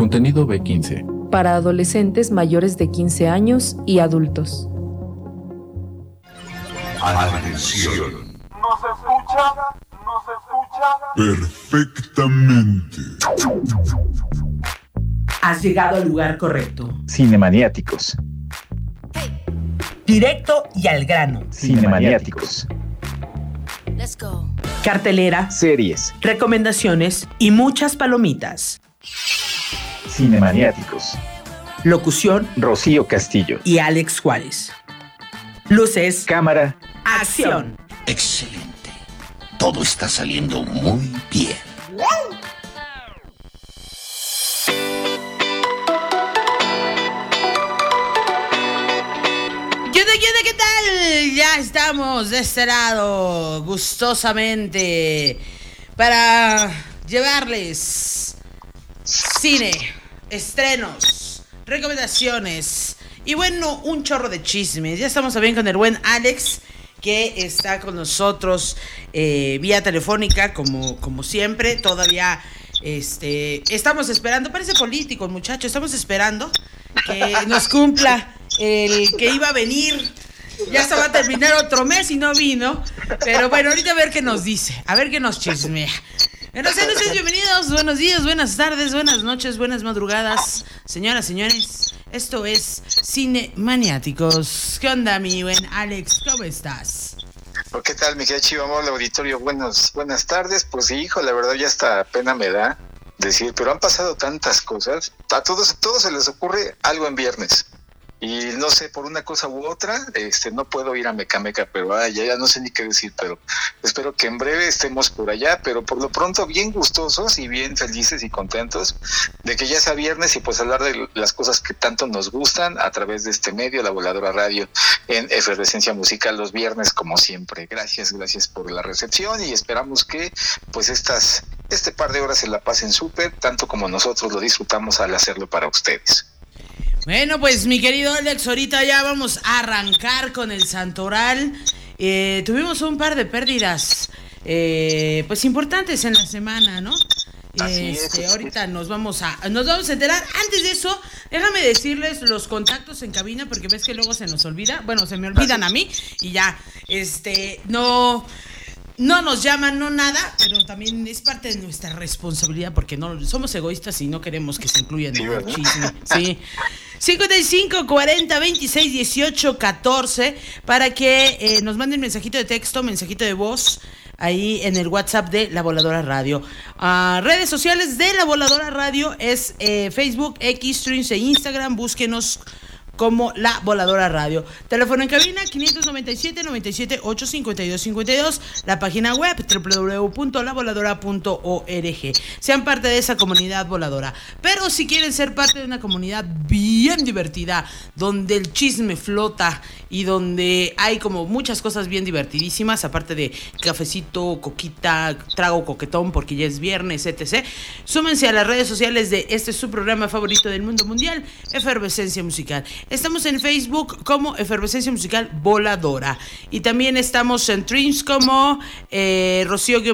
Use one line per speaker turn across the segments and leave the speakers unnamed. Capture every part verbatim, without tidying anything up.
Contenido B quince.
Para adolescentes mayores de quince años y adultos.
Atención.
¿Nos escucha? ¿Nos escucha?
Perfectamente.
Has llegado al lugar correcto.
Cinemaniáticos.
Directo y al grano.
Cinemaniáticos.
Let's go.
Cartelera,
Series.
recomendaciones y muchas palomitas.
Cinemaniáticos.
Locución,
Rocío Castillo.
y Alex Juárez. Luces,
Cámara.
acción.
Excelente. Todo está saliendo muy bien.
¿Qué tal? Ya estamos de este lado gustosamente para llevarles cine, estrenos, recomendaciones y bueno, un chorro de chismes. Ya estamos también con el buen Alex, que está con nosotros eh, vía telefónica como, como siempre. Todavía este, estamos esperando, parece político el muchacho, estamos esperando que nos cumpla el que iba a venir. Ya se va a terminar otro mes y no vino. Pero bueno, ahorita a ver qué nos dice. A ver qué nos chismea. Bueno, sean ustedes bienvenidos. Buenos días, buenas tardes, buenas noches, buenas madrugadas. Señoras, señores, esto es Cinemaniáticos. ¿Qué onda, mi buen Alex? ¿Cómo estás?
¿Qué tal, mi querida Chiva? Hola, auditorio. Buenas, buenas tardes. Pues sí, hijo, la verdad ya hasta pena me da decir, pero han pasado tantas cosas. A todos, a todos se les ocurre algo en viernes. Y no sé, por una cosa u otra, este, no puedo ir a Mecameca, pero ay, ya, ya no sé ni qué decir, pero espero que en breve estemos por allá, pero por lo pronto bien gustosos y bien felices y contentos de que ya sea viernes y pues hablar de las cosas que tanto nos gustan a través de este medio, La Voladora Radio, en Efervescencia Musical los viernes como siempre. Gracias, gracias por la recepción y esperamos que pues estas, este par de horas se la pasen súper, tanto como nosotros lo disfrutamos al hacerlo para ustedes.
Bueno, pues mi querido Alex, ahorita ya vamos a arrancar con el Santoral. Eh, tuvimos un par de pérdidas, eh, pues importantes en la semana, ¿no? Este, ahorita nos vamos a nos vamos a enterar. Antes de eso, déjame decirles los contactos en cabina, porque ves que luego se nos olvida. Bueno, se me olvidan a mí y ya, este, no... No nos llaman, no nada, pero también es parte de nuestra responsabilidad porque no somos egoístas y no queremos que se incluyan en el chisme. Sí. cincuenta y cinco, cuarenta, veintiséis, dieciocho, catorce para que eh, nos manden mensajito de texto, mensajito de voz ahí en el WhatsApp de La Voladora Radio. Uh, redes sociales de La Voladora Radio es eh, Facebook, X, Streams e Instagram. Búsquenos como La Voladora Radio. Teléfono en cabina quinientos noventa y siete, noventa y siete, ocho, cincuenta y dos, cincuenta y dos. La página web doble u doble u doble u punto la voladora punto org. Sean parte de esa comunidad voladora. Pero si quieren ser parte de una comunidad bien divertida, donde el chisme flota y donde hay como muchas cosas bien divertidísimas, aparte de cafecito, coquita, trago coquetón porque ya es viernes, etcétera. Súmense a las redes sociales de este su programa favorito del mundo mundial, Efervescencia Musical. Estamos en Facebook como Efervescencia Musical Voladora. Y también estamos en Streams como eh,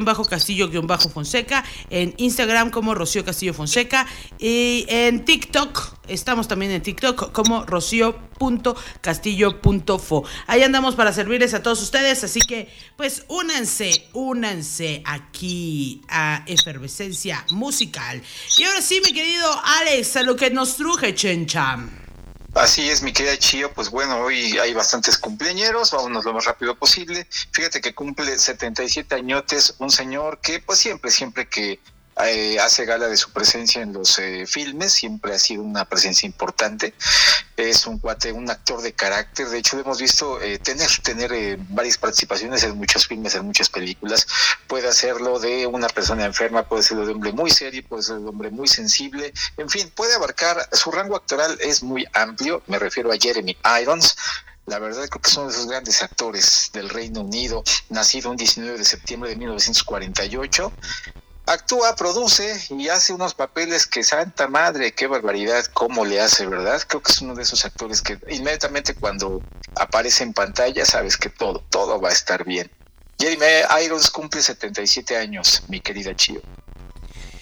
Rocío-Castillo-Fonseca. En Instagram como Rocío Castillo Fonseca. Y en TikTok, estamos también en TikTok como Rocío punto castillo punto fo. Ahí andamos para servirles a todos ustedes. Así que, pues, únanse, únanse aquí a Efervescencia Musical. Y ahora sí, mi querido Alex, a lo que nos truje, Chencham.
Así es, mi querida Chío, pues bueno, hoy hay bastantes cumpleañeros, vámonos lo más rápido posible. Fíjate que cumple setenta y siete añotes un señor que pues siempre, siempre que eh, hace gala de su presencia en los eh, filmes, siempre ha sido una presencia importante. Es un cuate, un actor de carácter, de hecho lo hemos visto eh, tener, tener eh, varias participaciones en muchos filmes, en muchas películas. Puede hacerlo de una persona enferma, puede serlo de hombre muy serio, puede ser de hombre muy sensible, en fin, puede abarcar, su rango actoral es muy amplio, me refiero a Jeremy Irons. La verdad creo que es uno de esos grandes actores del Reino Unido, nacido un diecinueve de septiembre de mil novecientos cuarenta y ocho. Actúa, produce y hace unos papeles que santa madre, qué barbaridad, cómo le hace, ¿verdad? Creo que es uno de esos actores que inmediatamente cuando aparece en pantalla sabes que todo, todo va a estar bien. Jeremy Irons cumple setenta y siete años, mi querida Chío.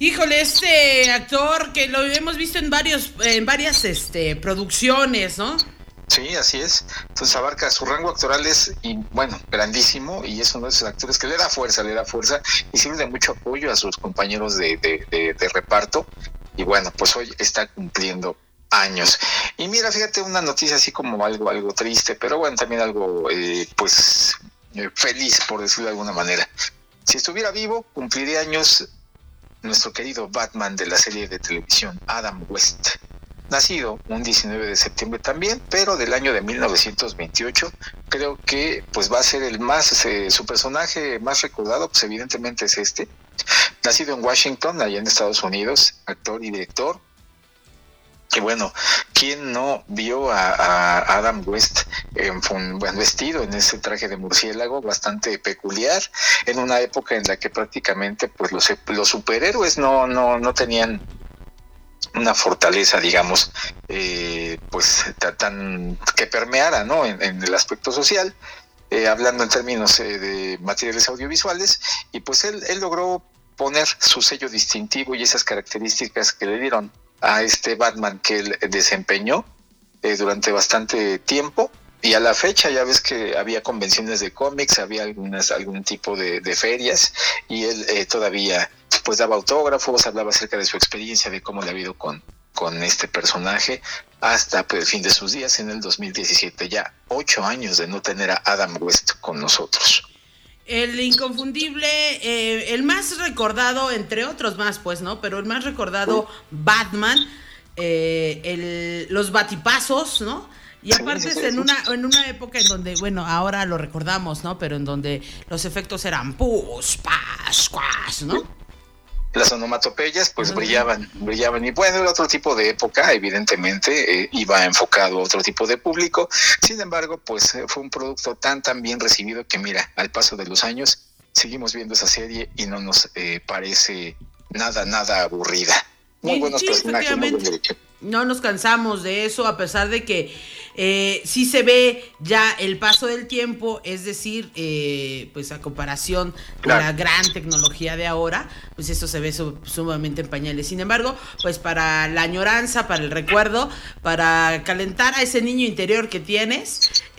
Híjole, este actor que lo hemos visto en varios, en varias este, producciones, ¿no?
Sí, así es. Entonces abarca, su rango actoral es, y, bueno, grandísimo, y es uno de esos actores que le da fuerza, le da fuerza y sirve de mucho apoyo a sus compañeros de, de, de, de reparto. Y bueno, pues hoy está cumpliendo años. Y mira, fíjate, una noticia así como algo, algo triste, pero bueno, también algo, eh, pues, eh, feliz, por decirlo de alguna manera. Si estuviera vivo, cumpliría años nuestro querido Batman de la serie de televisión, Adam West, nacido un diecinueve de septiembre también, pero del año de mil novecientos veintiocho. Creo que pues va a ser el más, eh, su personaje más recordado, pues evidentemente es este. Nacido en Washington, allá en Estados Unidos, actor y director. Y bueno, ¿quién no vio a, a Adam West en, bueno, vestido en ese traje de murciélago bastante peculiar, en una época en la que prácticamente pues los, los superhéroes no, no, no tenían una fortaleza, digamos, eh, pues tan que permeara, ¿no? en, en el aspecto social, eh, hablando en términos eh, de materiales audiovisuales, y pues él, él logró poner su sello distintivo y esas características que le dieron a este Batman que él desempeñó eh, durante bastante tiempo. Y a la fecha ya ves que había convenciones de cómics, había algunas algún tipo de, de ferias, y él eh, todavía pues daba autógrafos, hablaba acerca de su experiencia, de cómo le ha ido con, con este personaje hasta pues, el fin de sus días en el dos mil diecisiete, ya ocho años de no tener a Adam West con nosotros.
El inconfundible, eh, el más recordado, entre otros más, pues, ¿no? Pero el más recordado, Batman, eh, el, los batipazos, ¿no? Y aparte es en una, en una época en donde, bueno, ahora lo recordamos, ¿no? Pero en donde los efectos eran pus, pas, cuas, ¿no?
Las onomatopeyas pues uh-huh. brillaban, brillaban y bueno, era otro tipo de época, evidentemente, eh, iba enfocado a otro tipo de público. Sin embargo, pues eh, fue un producto tan tan bien recibido que mira, al paso de los años seguimos viendo esa serie y no nos eh, parece nada, nada aburrida. Muy
sí,
buenos
sí,
personajes, muy buen derecho.
No nos cansamos de eso, a pesar de que eh, sí se ve ya el paso del tiempo, es decir, eh, pues a comparación
claro.
con la gran tecnología de ahora, pues eso se ve su, sumamente en pañales. Sin embargo, pues para la añoranza, para el recuerdo, para calentar a ese niño interior que tienes,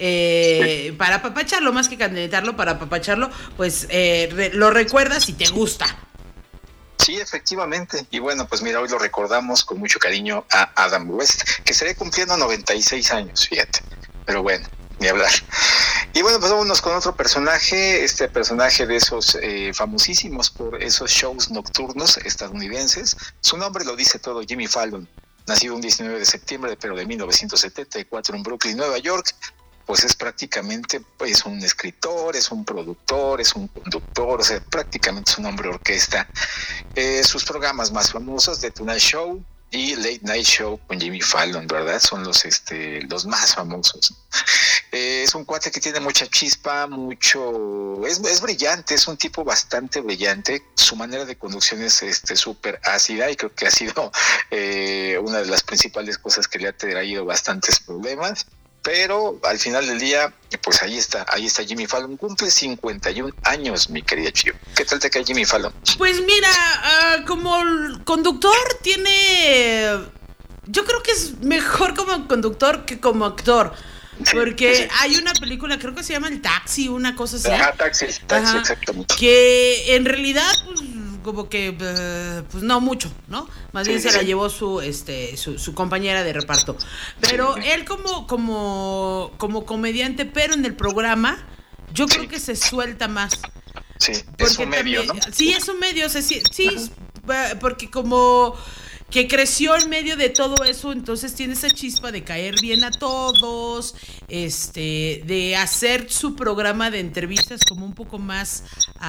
eh, sí. para apapacharlo, más que calentarlo, para apapacharlo, pues eh, re, lo recuerdas y te gusta.
Sí, efectivamente. Y bueno, pues mira, hoy lo recordamos con mucho cariño a Adam West, que estaría cumpliendo noventa y seis años, fíjate. Pero bueno, ni hablar. Y bueno, pues vámonos con otro personaje, este personaje de esos eh, famosísimos por esos shows nocturnos estadounidenses. Su nombre lo dice todo, Jimmy Fallon. Nacido un diecinueve de septiembre, pero de mil novecientos setenta y cuatro en Brooklyn, Nueva York. Pues es prácticamente pues un escritor, es un productor, es un conductor, o sea, prácticamente es un hombre orquesta. Eh, sus programas más famosos, The Tonight Show y Late Night Show con Jimmy Fallon, ¿verdad? Son los este los más famosos. Eh, es un cuate que tiene mucha chispa, mucho, es, es brillante, es un tipo bastante brillante. Su manera de conducción es este súper ácida y creo que ha sido eh, una de las principales cosas que le ha traído bastantes problemas. Pero al final del día, pues ahí está, ahí está Jimmy Fallon. Cumple cincuenta y un años, mi querida Chio. ¿Qué tal te cae Jimmy Fallon?
Pues mira, uh, como conductor tiene... Yo creo que es mejor como conductor que como actor. Sí, porque sí. Hay una película, creo que se llama El Taxi, una cosa así.
Ajá, Taxi, Taxi, Ajá, exactamente.
Que en realidad... Pues, como que uh, pues no mucho, ¿no? Más sí, bien sí, se la llevó su este su, su compañera de reparto. Pero sí, sí. él como como como comediante, pero en el programa yo creo sí. que se suelta más.
Sí, es un medio, también,
¿no? Sí, es un medio, o sea, sí, sí porque como que creció en medio de todo eso, entonces tiene esa chispa de caer bien a todos, este, de hacer su programa de entrevistas como un poco más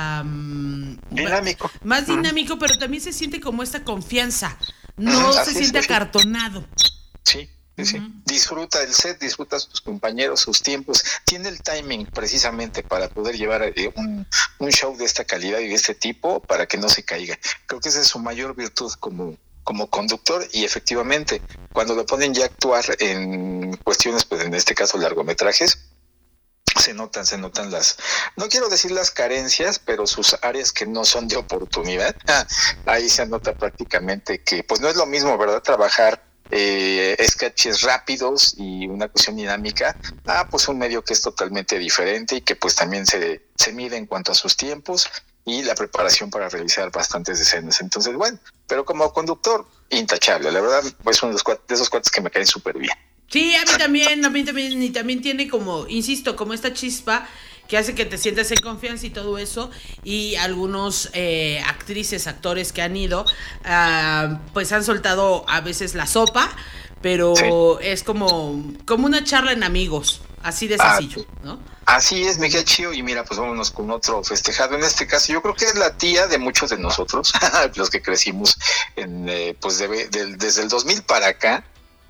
um,
dinámico,
más dinámico, pero también se siente como esta confianza, no uh-huh. se Así siente es, acartonado.
Sí. Sí, sí. Uh-huh. Disfruta el set, disfruta a sus compañeros, sus tiempos, tiene el timing precisamente para poder llevar eh, un, un show de esta calidad y de este tipo para que no se caiga. Creo que esa es su mayor virtud como como conductor, y efectivamente cuando lo ponen ya a actuar en cuestiones, pues en este caso largometrajes, se notan, se notan las, no quiero decir las carencias, pero sus áreas que no son de oportunidad. Ahí se nota prácticamente que pues no es lo mismo, ¿verdad? Trabajar eh, sketches rápidos y una cuestión dinámica, ah, pues un medio que es totalmente diferente y que pues también se, se mide en cuanto a sus tiempos y la preparación para realizar bastantes escenas. Entonces, bueno, pero como conductor, intachable, la verdad, pues uno de, los cuates, de esos cuates que me caen súper bien.
Sí, a mí también, a mí también, y también tiene como, insisto, como esta chispa que hace que te sientas en confianza y todo eso, y algunos eh, actrices, actores que han ido, uh, pues han soltado a veces la sopa, pero sí. es como, como una charla en amigos, así de sencillo, ah, ¿no?
Así es, me queda chido, y mira, pues vámonos con otro festejado. En este caso, yo creo que es la tía de muchos de nosotros, los que crecimos en, eh, pues de, de, desde el dos mil para acá.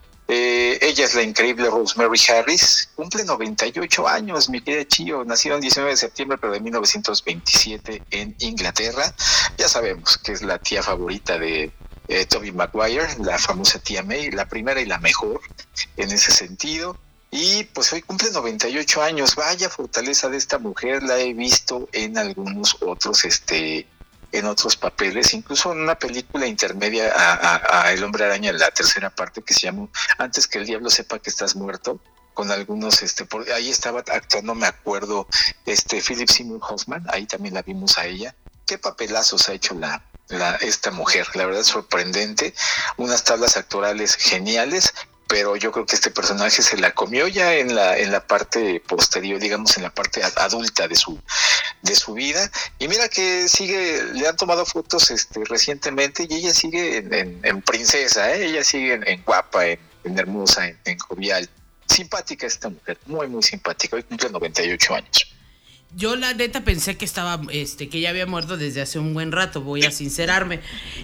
Eh, ella es la increíble Rosemary Harris, cumple noventa y ocho años, mi querida Chío, nacido el diecinueve de septiembre pero de mil novecientos veintisiete en Inglaterra. Ya sabemos que es la tía favorita de eh, Tobey Maguire, la famosa tía May, la primera y la mejor en ese sentido. Y pues hoy cumple noventa y ocho años, vaya fortaleza de esta mujer, la he visto en algunos otros este en otros papeles, incluso en una película intermedia a, a, a El Hombre Araña, la tercera parte, que se llama Antes que el diablo sepa que estás muerto, con algunos, este, por ahí estaba actuando, me acuerdo, este Philip Seymour Hoffman, ahí también la vimos a ella. Qué papelazos ha hecho la, la esta mujer, la verdad sorprendente, unas tablas actorales geniales, pero yo creo que este personaje se la comió ya en la en la parte posterior, digamos en la parte adulta de su de su vida. Y mira que sigue, le han tomado fotos este recientemente y ella sigue en, en, en princesa, ¿eh? Ella sigue en, en guapa, en, en hermosa, en, en jovial. Simpática esta mujer, muy muy simpática. Hoy cumple noventa y ocho años.
Yo la neta pensé que estaba, este, que ya había muerto desde hace un buen rato, voy a sincerarme,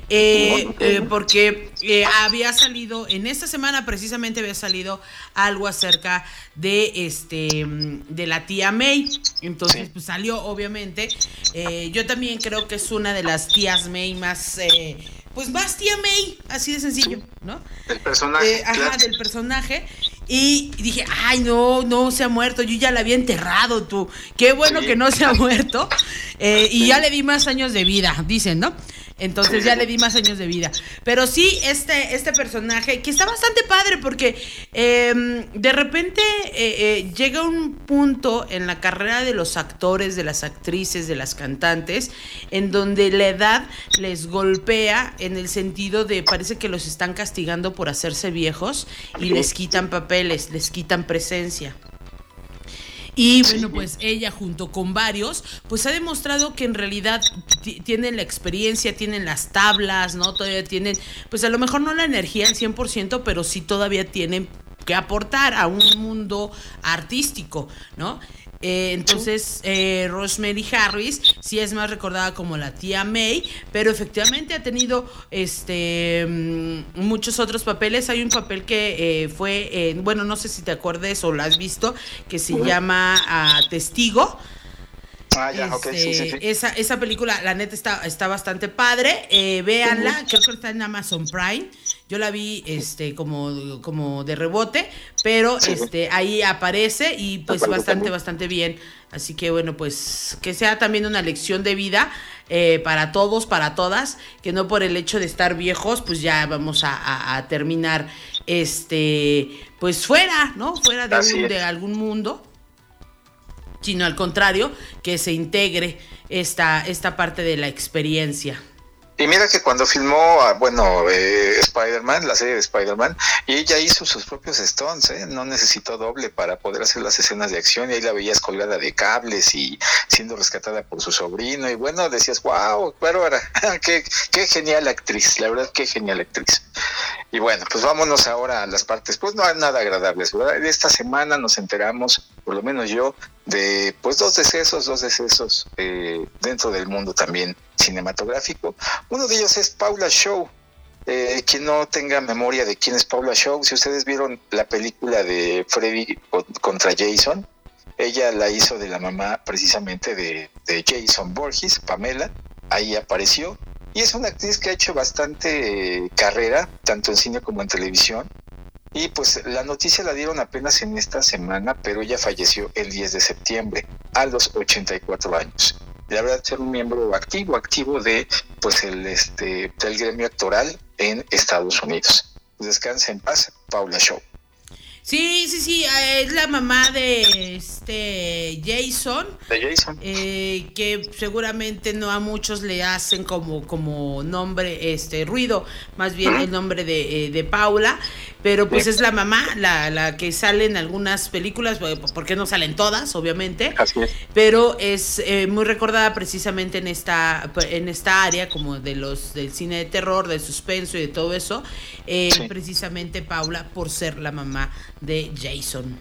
eh, eh, porque eh, había salido, en esta semana precisamente había salido algo acerca de, este, de la tía May, entonces pues salió obviamente, eh, yo también creo que es una de las tías May más, eh, pues más tía May, así de sencillo, ¿no?
El personaje.
Eh, ajá, claro. Del personaje. Y dije, ay, no, no se ha muerto, yo ya la había enterrado, tú. Qué bueno sí. que no se ha muerto. Eh, y ya le di más años de vida, dicen, ¿no? Entonces ya le di más años de vida. Pero sí, este, este personaje, que está bastante padre, porque eh, de repente eh, eh, llega un punto en la carrera de los actores, de las actrices, de las cantantes, en donde la edad les golpea en el sentido de, parece que los están castigando por hacerse viejos y les quitan papeles, les quitan presencia. Y bueno, pues ella junto con varios, pues ha demostrado que en realidad t- tienen la experiencia, tienen las tablas, ¿no? Todavía tienen, pues a lo mejor no la energía al cien por ciento, pero sí todavía tienen que aportar a un mundo artístico, ¿no? Eh, entonces, eh, Rosemary Harris sí es más recordada como la tía May, pero efectivamente ha tenido este mm, muchos otros papeles. Hay un papel que eh, fue, eh, bueno, no sé si te acuerdes o lo has visto, que se uh-huh. llama uh, Testigo.
Ah, ya,
este,
okay, sí, sí, sí.
Esa, esa película, la neta, está, está bastante padre. Eh, véanla, uh-huh. creo que está en Amazon Prime. Yo la vi este como, como de rebote, pero sí. este ahí aparece y pues bastante, bastante bien. Así que bueno, pues que sea también una lección de vida eh, para todos, para todas, que no por el hecho de estar viejos, pues ya vamos a, a, a terminar este pues fuera, ¿no? Fuera de, un, de algún mundo, sino al contrario, que se integre esta, esta parte de la experiencia.
Y mira que cuando filmó, bueno, eh, Spider-Man, la serie de Spider-Man, y ella hizo sus propios stunts, ¿eh? No necesitó doble para poder hacer las escenas de acción, y ahí la veías colgada de cables y siendo rescatada por su sobrino, y bueno, decías, wow, bárbara, qué, qué genial actriz, la verdad, qué genial actriz. Y bueno, pues vámonos ahora a las partes, pues no hay nada agradables, ¿verdad? Esta semana nos enteramos, por lo menos yo, de pues dos decesos, dos decesos eh, dentro del mundo también cinematográfico. Uno de ellos es Paula Shaw. Eh, quien no tenga memoria de quién es Paula Shaw, si ustedes vieron la película de Freddy contra Jason, ella la hizo de la mamá precisamente de, de Jason Voorhees, Pamela, ahí apareció, y es una actriz que ha hecho bastante eh, carrera, tanto en cine como en televisión. Y pues la noticia la dieron apenas en esta semana, pero ella falleció el diez de septiembre a los ochenta y cuatro años. La verdad, ser un miembro activo, activo de pues el este del gremio actoral en Estados Unidos. Descansa en paz, Paula Shaw.
Sí, sí, sí, es la mamá de este Jason.
De Jason.
Eh, que seguramente no a muchos le hacen como, como nombre, este, ruido, más bien uh-huh. el nombre de, eh, de Paula, pero pues sí. es la mamá, la, la que sale en algunas películas, porque no salen todas, obviamente.
Así es.
Pero es eh, muy recordada precisamente en esta, en esta área, como de los del cine de terror, del suspenso y de todo eso, eh, sí. precisamente Paula, por ser la mamá de Jason.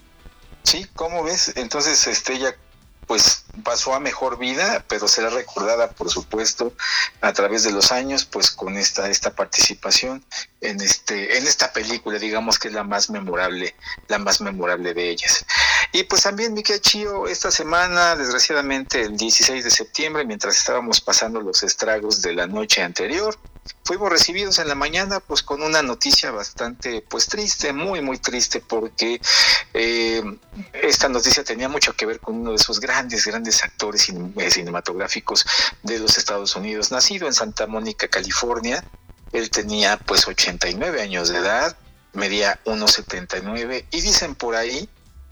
Sí, ¿cómo ves? Entonces, este, ella pues pasó a mejor vida, pero será recordada, por supuesto, a través de los años, pues con esta esta participación en este en esta película, digamos que es la más memorable, la más memorable de ellas. Y pues también, Miki Achío, esta semana, desgraciadamente, el dieciséis de septiembre, mientras estábamos pasando los estragos de la noche anterior, fuimos recibidos en la mañana pues con una noticia bastante pues triste, muy muy triste, porque eh, esta noticia tenía mucho que ver con uno de esos grandes, grandes actores cin- cinematográficos de los Estados Unidos, nacido en Santa Mónica, California. Él tenía pues ochenta y nueve años de edad, medía uno setenta y nueve, y dicen por ahí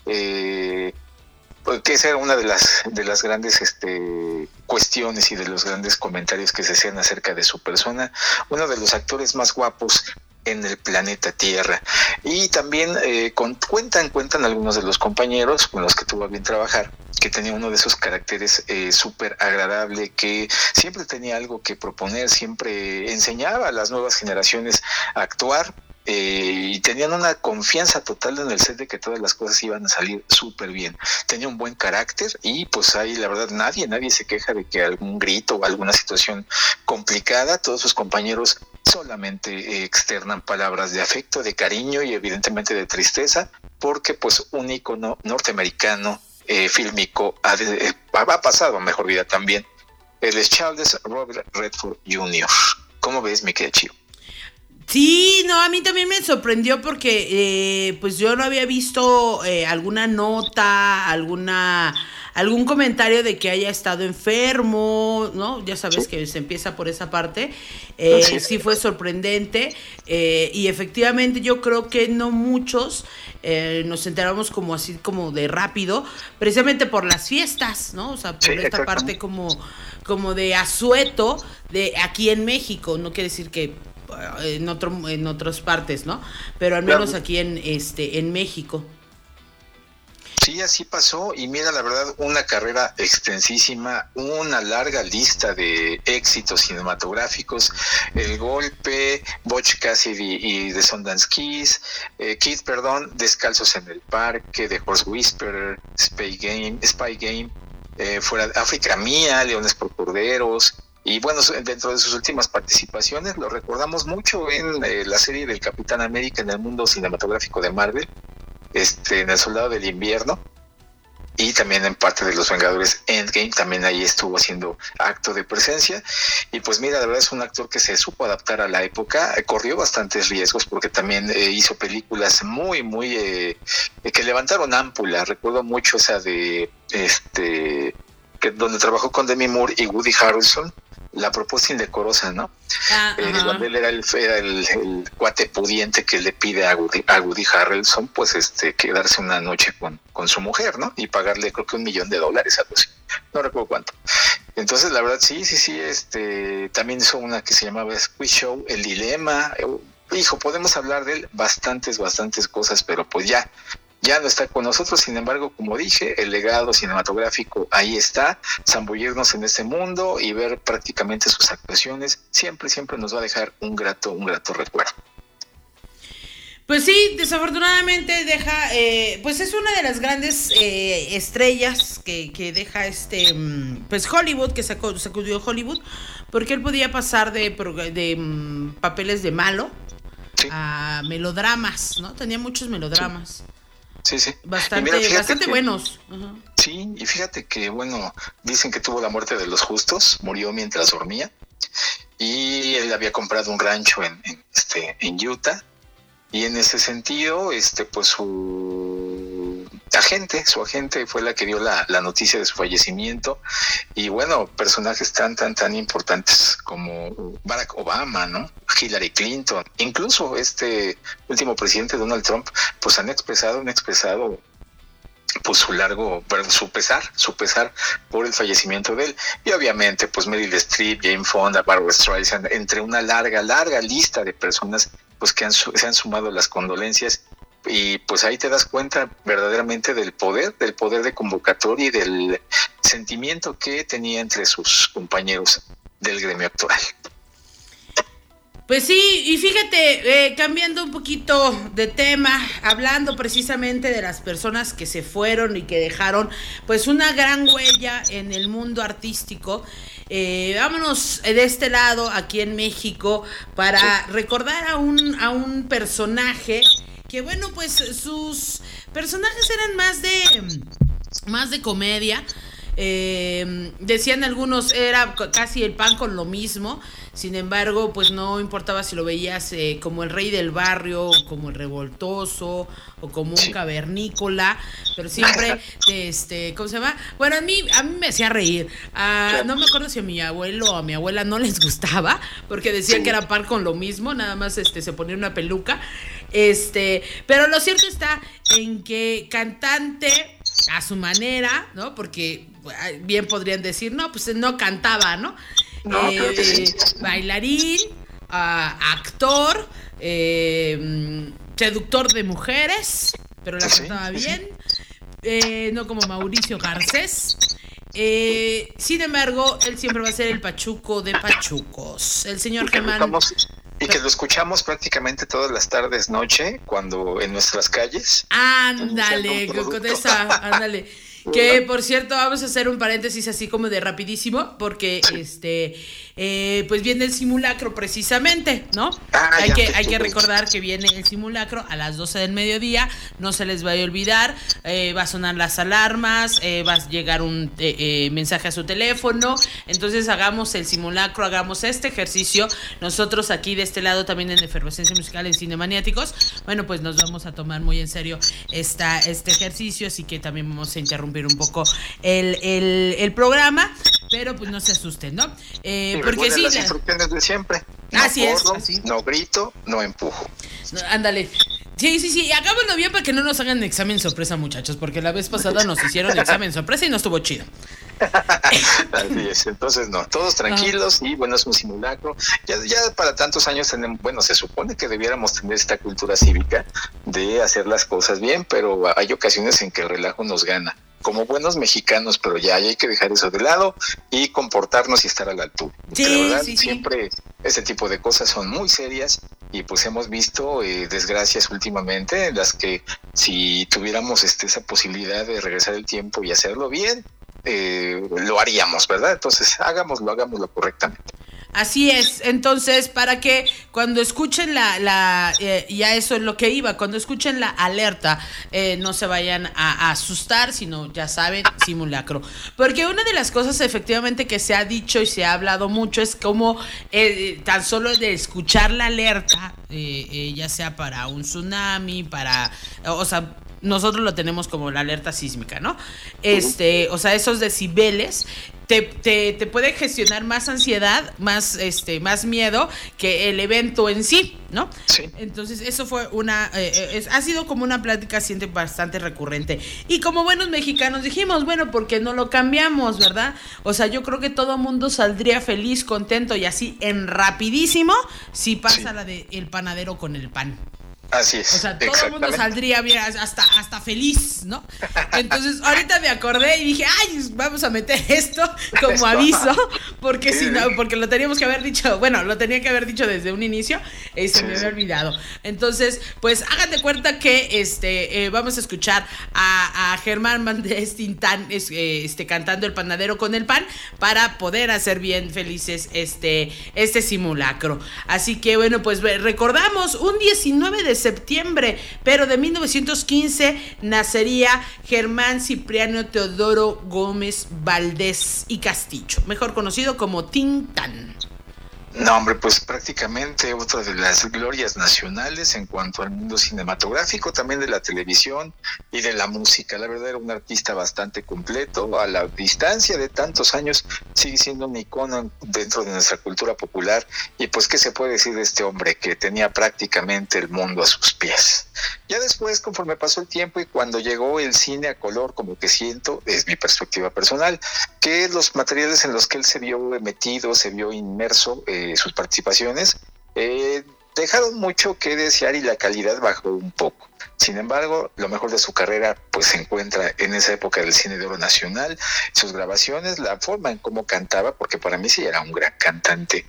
eh, que esa era una de las de las grandes este cuestiones y de los grandes comentarios que se hacían acerca de su persona, uno de los actores más guapos en el planeta Tierra. Y también eh, con, cuentan cuentan algunos de los compañeros con los que tuvo a bien trabajar, que tenía uno de esos caracteres eh, súper agradable, que siempre tenía algo que proponer, siempre enseñaba a las nuevas generaciones a actuar. Eh, y tenían una confianza total en el set de que todas las cosas iban a salir súper bien. Tenía un buen carácter y pues ahí la verdad nadie, nadie se queja de que algún grito o alguna situación complicada, todos sus compañeros solamente eh, externan palabras de afecto, de cariño y evidentemente de tristeza, porque pues un ícono norteamericano eh, fílmico ha, de, ha pasado a mejor vida también. Él es Charles Robert Redford junior ¿Cómo ves, mi querido Chío?
Sí, no, a mí también me sorprendió porque eh, pues yo no había visto eh, alguna nota, alguna algún comentario de que haya estado enfermo, ¿no? Ya sabes sí. que se empieza por esa parte. Eh, sí. sí fue sorprendente eh, y efectivamente yo creo que no muchos eh, nos enteramos como así como de rápido, precisamente por las fiestas, ¿no? O sea, por sí, esta parte como, como de asueto de aquí en México, no quiere decir que en otro en otras partes, ¿no? Pero al menos aquí en este en México.
Sí, así pasó, y mira, la verdad, una carrera extensísima, una larga lista de éxitos cinematográficos, El Golpe, Butch Cassidy y The Sundance Kiss, eh, Kid, perdón, Descalzos en el Parque, The Horse Whisperer, Spy Game, Spy Game, eh, fuera de África Mía, Leones por Corderos. Y bueno, dentro de sus últimas participaciones lo recordamos mucho en eh, la serie del Capitán América en el mundo cinematográfico de Marvel, este, en El Soldado del Invierno, y también en parte de Los Vengadores Endgame, también ahí estuvo haciendo acto de presencia. Y pues mira, la verdad es un actor que se supo adaptar a la época, eh, corrió bastantes riesgos porque también eh, hizo películas muy, muy, eh, que levantaron ámpula. Recuerdo mucho esa de, este, que donde trabajó con Demi Moore y Woody Harrelson, La Propuesta Indecorosa, ¿no? Ah, eh, donde él era, el, era el, el cuate pudiente que le pide a Woody, a Woody Harrelson, pues, este, quedarse una noche con, con su mujer, ¿no? Y pagarle, creo que un millón de dólares, algo así. No recuerdo cuánto. Entonces, la verdad, sí, sí, sí, este, también hizo una que se llamaba Squeeze Show, El Dilema. Hijo, podemos hablar de él bastantes, bastantes cosas, pero pues ya, ya no está con nosotros. Sin embargo, como dije, el legado cinematográfico ahí está, zambullirnos en este mundo y ver prácticamente sus actuaciones siempre, siempre nos va a dejar un grato, un grato recuerdo.
Pues sí, desafortunadamente deja, eh, pues es una de las grandes eh, estrellas que, que deja este, pues Hollywood, que sacó, sacudió Hollywood, porque él podía pasar de, de um, papeles de malo sí. a melodramas, ¿no? Tenía muchos melodramas.
Sí. Sí, sí.
Bastante, mira, bastante
que,
buenos. Uh-huh.
Sí, y fíjate que, bueno, dicen que tuvo la muerte de los justos, murió mientras dormía, y él había comprado un rancho en, en, este, en Utah, y en ese sentido, este, pues su agente, su agente fue la que dio la, la noticia de su fallecimiento, y bueno, personajes tan, tan, tan importantes como Barack Obama, ¿no? Hillary Clinton, incluso este último presidente Donald Trump, pues han expresado, han expresado pues su largo, su pesar, su pesar por el fallecimiento de él. Y obviamente pues Meryl Streep, Jane Fonda, Barbra Streisand, entre una larga, larga lista de personas pues que han, se han sumado a las condolencias, y pues ahí te das cuenta verdaderamente del poder, del poder de convocatoria y del sentimiento que tenía entre sus compañeros del gremio actoral.
Pues sí, y fíjate, eh, cambiando un poquito de tema, hablando precisamente de las personas que se fueron y que dejaron pues una gran huella en el mundo artístico, eh, vámonos de este lado, aquí en México, para recordar a un, a un personaje que, bueno, pues sus personajes eran más de, más de comedia. Eh, decían algunos, era casi el pan con lo mismo. Sin embargo, pues no importaba si lo veías eh, como el rey del barrio, como el revoltoso, o como un cavernícola, pero siempre, este, ¿cómo se llama? Bueno, a mí, a mí me hacía reír. Uh, no me acuerdo si a mi abuelo o a mi abuela no les gustaba, porque decían sí. que era pan con lo mismo, nada más este, se ponía una peluca. Este, pero lo cierto está en que cantante a su manera, ¿no? Porque bien podrían decir, no, pues no cantaba, ¿no?
No,
eh,
creo que sí.
Bailarín, uh, actor, eh, seductor de mujeres, pero la
sí,
cantaba
sí,
bien,
sí.
Eh, no como Mauricio Garcés. Eh, sin embargo, él siempre va a ser el pachuco de pachucos, el señor Germán.
Y que lo escuchamos prácticamente todas las tardes, noche, cuando en nuestras calles.
Ándale, con esa, ándale. Que por cierto, vamos a hacer un paréntesis así como de rapidísimo, porque sí. este eh, pues viene el simulacro precisamente, ¿no? Ah, hay ya, que hay que recordar que viene el simulacro a las doce del mediodía, no se les vaya a olvidar, eh, va a sonar las alarmas, eh, va a llegar un eh, eh, mensaje a su teléfono, entonces hagamos el simulacro, hagamos este ejercicio. Nosotros aquí de este lado también en Efervescencia Musical en Cinemaniáticos, bueno, pues nos vamos a tomar muy en serio esta, este ejercicio, así que también vamos a interrumpir un poco el, el, el programa, pero pues no se asusten, ¿no? Eh, porque sí,
las la... instrucciones de siempre.
No así
corro,
es, así.
No grito, no empujo.
No, ándale. Sí, sí, sí, hagámoslo bien para que no nos hagan examen sorpresa, muchachos, porque la vez pasada nos hicieron examen sorpresa y no estuvo chido.
Así es, entonces no, todos tranquilos y bueno, es un simulacro. Ya, ya para tantos años tenemos, bueno, se supone que debiéramos tener esta cultura cívica de hacer las cosas bien, pero hay ocasiones en que el relajo nos gana. Como buenos mexicanos, pero ya, ya hay que dejar eso de lado y comportarnos y estar a la altura.
Sí,
la verdad,
sí, sí.
Siempre ese tipo de cosas son muy serias y pues hemos visto eh, desgracias últimamente en las que si tuviéramos este, esa posibilidad de regresar el tiempo y hacerlo bien, eh, lo haríamos, ¿verdad? Entonces hagámoslo, hagámoslo correctamente.
Así es, entonces para que cuando escuchen la, la eh, ya eso es lo que iba, cuando escuchen la alerta, eh, no se vayan a, a asustar, sino ya saben, simulacro. Porque una de las cosas efectivamente que se ha dicho y se ha hablado mucho es como eh, tan solo de escuchar la alerta, eh, eh, ya sea para un tsunami, para, o sea, nosotros lo tenemos como la alerta sísmica, ¿no? Este, o sea, esos decibeles te, te, te puede gestionar más ansiedad, más este, más miedo que el evento en sí, ¿no?
Sí.
Entonces, eso fue una, eh, es, ha sido como una plática siempre bastante recurrente. Y como buenos mexicanos dijimos, bueno, ¿por qué no lo cambiamos, verdad? O sea, yo creo que todo mundo saldría feliz, contento y así en rapidísimo si pasa sí. la de el panadero con el pan.
Así es.
O sea, todo el mundo saldría bien, hasta, hasta feliz, ¿no? Entonces, ahorita me acordé y dije, ay, vamos a meter esto como aviso, porque si no, porque lo teníamos que haber dicho, bueno, lo tenía que haber dicho desde un inicio, y se sí, me había olvidado. Entonces, pues, hagan de cuenta que este, eh, vamos a escuchar a, a Germán Valdés Tintán, eh, este, cantando El panadero con el pan, para poder hacer bien felices este, este simulacro. Así que, bueno, pues recordamos un diecinueve de septiembre, pero de mil novecientos quince nacería Germán Cipriano Teodoro Gómez Valdés y Castillo, mejor conocido como Tintán.
No, hombre, pues prácticamente otra de las glorias nacionales en cuanto al mundo cinematográfico, también de la televisión y de la música. La verdad era un artista bastante completo, a la distancia de tantos años sigue siendo un icono dentro de nuestra cultura popular. Y pues, ¿qué se puede decir de este hombre que tenía prácticamente el mundo a sus pies? Ya después, conforme pasó el tiempo y cuando llegó el cine a color, como que siento, es mi perspectiva personal, que los materiales en los que él se vio metido, se vio inmerso, eh, sus participaciones, eh, dejaron mucho que desear y la calidad bajó un poco. Sin embargo, lo mejor de su carrera pues se encuentra en esa época del cine de oro nacional, sus grabaciones, la forma en cómo cantaba, porque para mí sí era un gran cantante.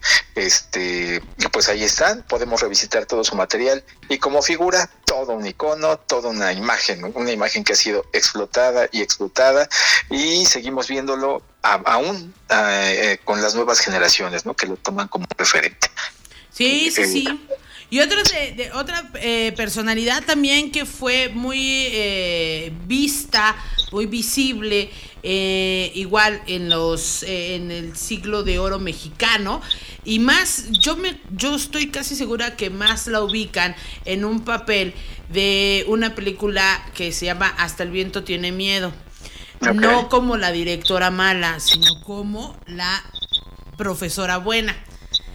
Este, pues ahí están, podemos revisitar todo su material y como figura, todo un icono, toda una imagen, una imagen que ha sido explotada y explotada y seguimos viéndolo a, aún eh, con las nuevas generaciones, ¿no? Que lo toman como referente.
Sí, sí, sí. Y otra, de, de, otra eh, personalidad también que fue muy eh, vista, muy visible, eh, igual en los eh, en el siglo de oro mexicano, y más, yo me yo estoy casi segura que más la ubican en un papel de una película que se llama Hasta el viento tiene miedo. Okay. No como la directora mala, sino como la profesora buena.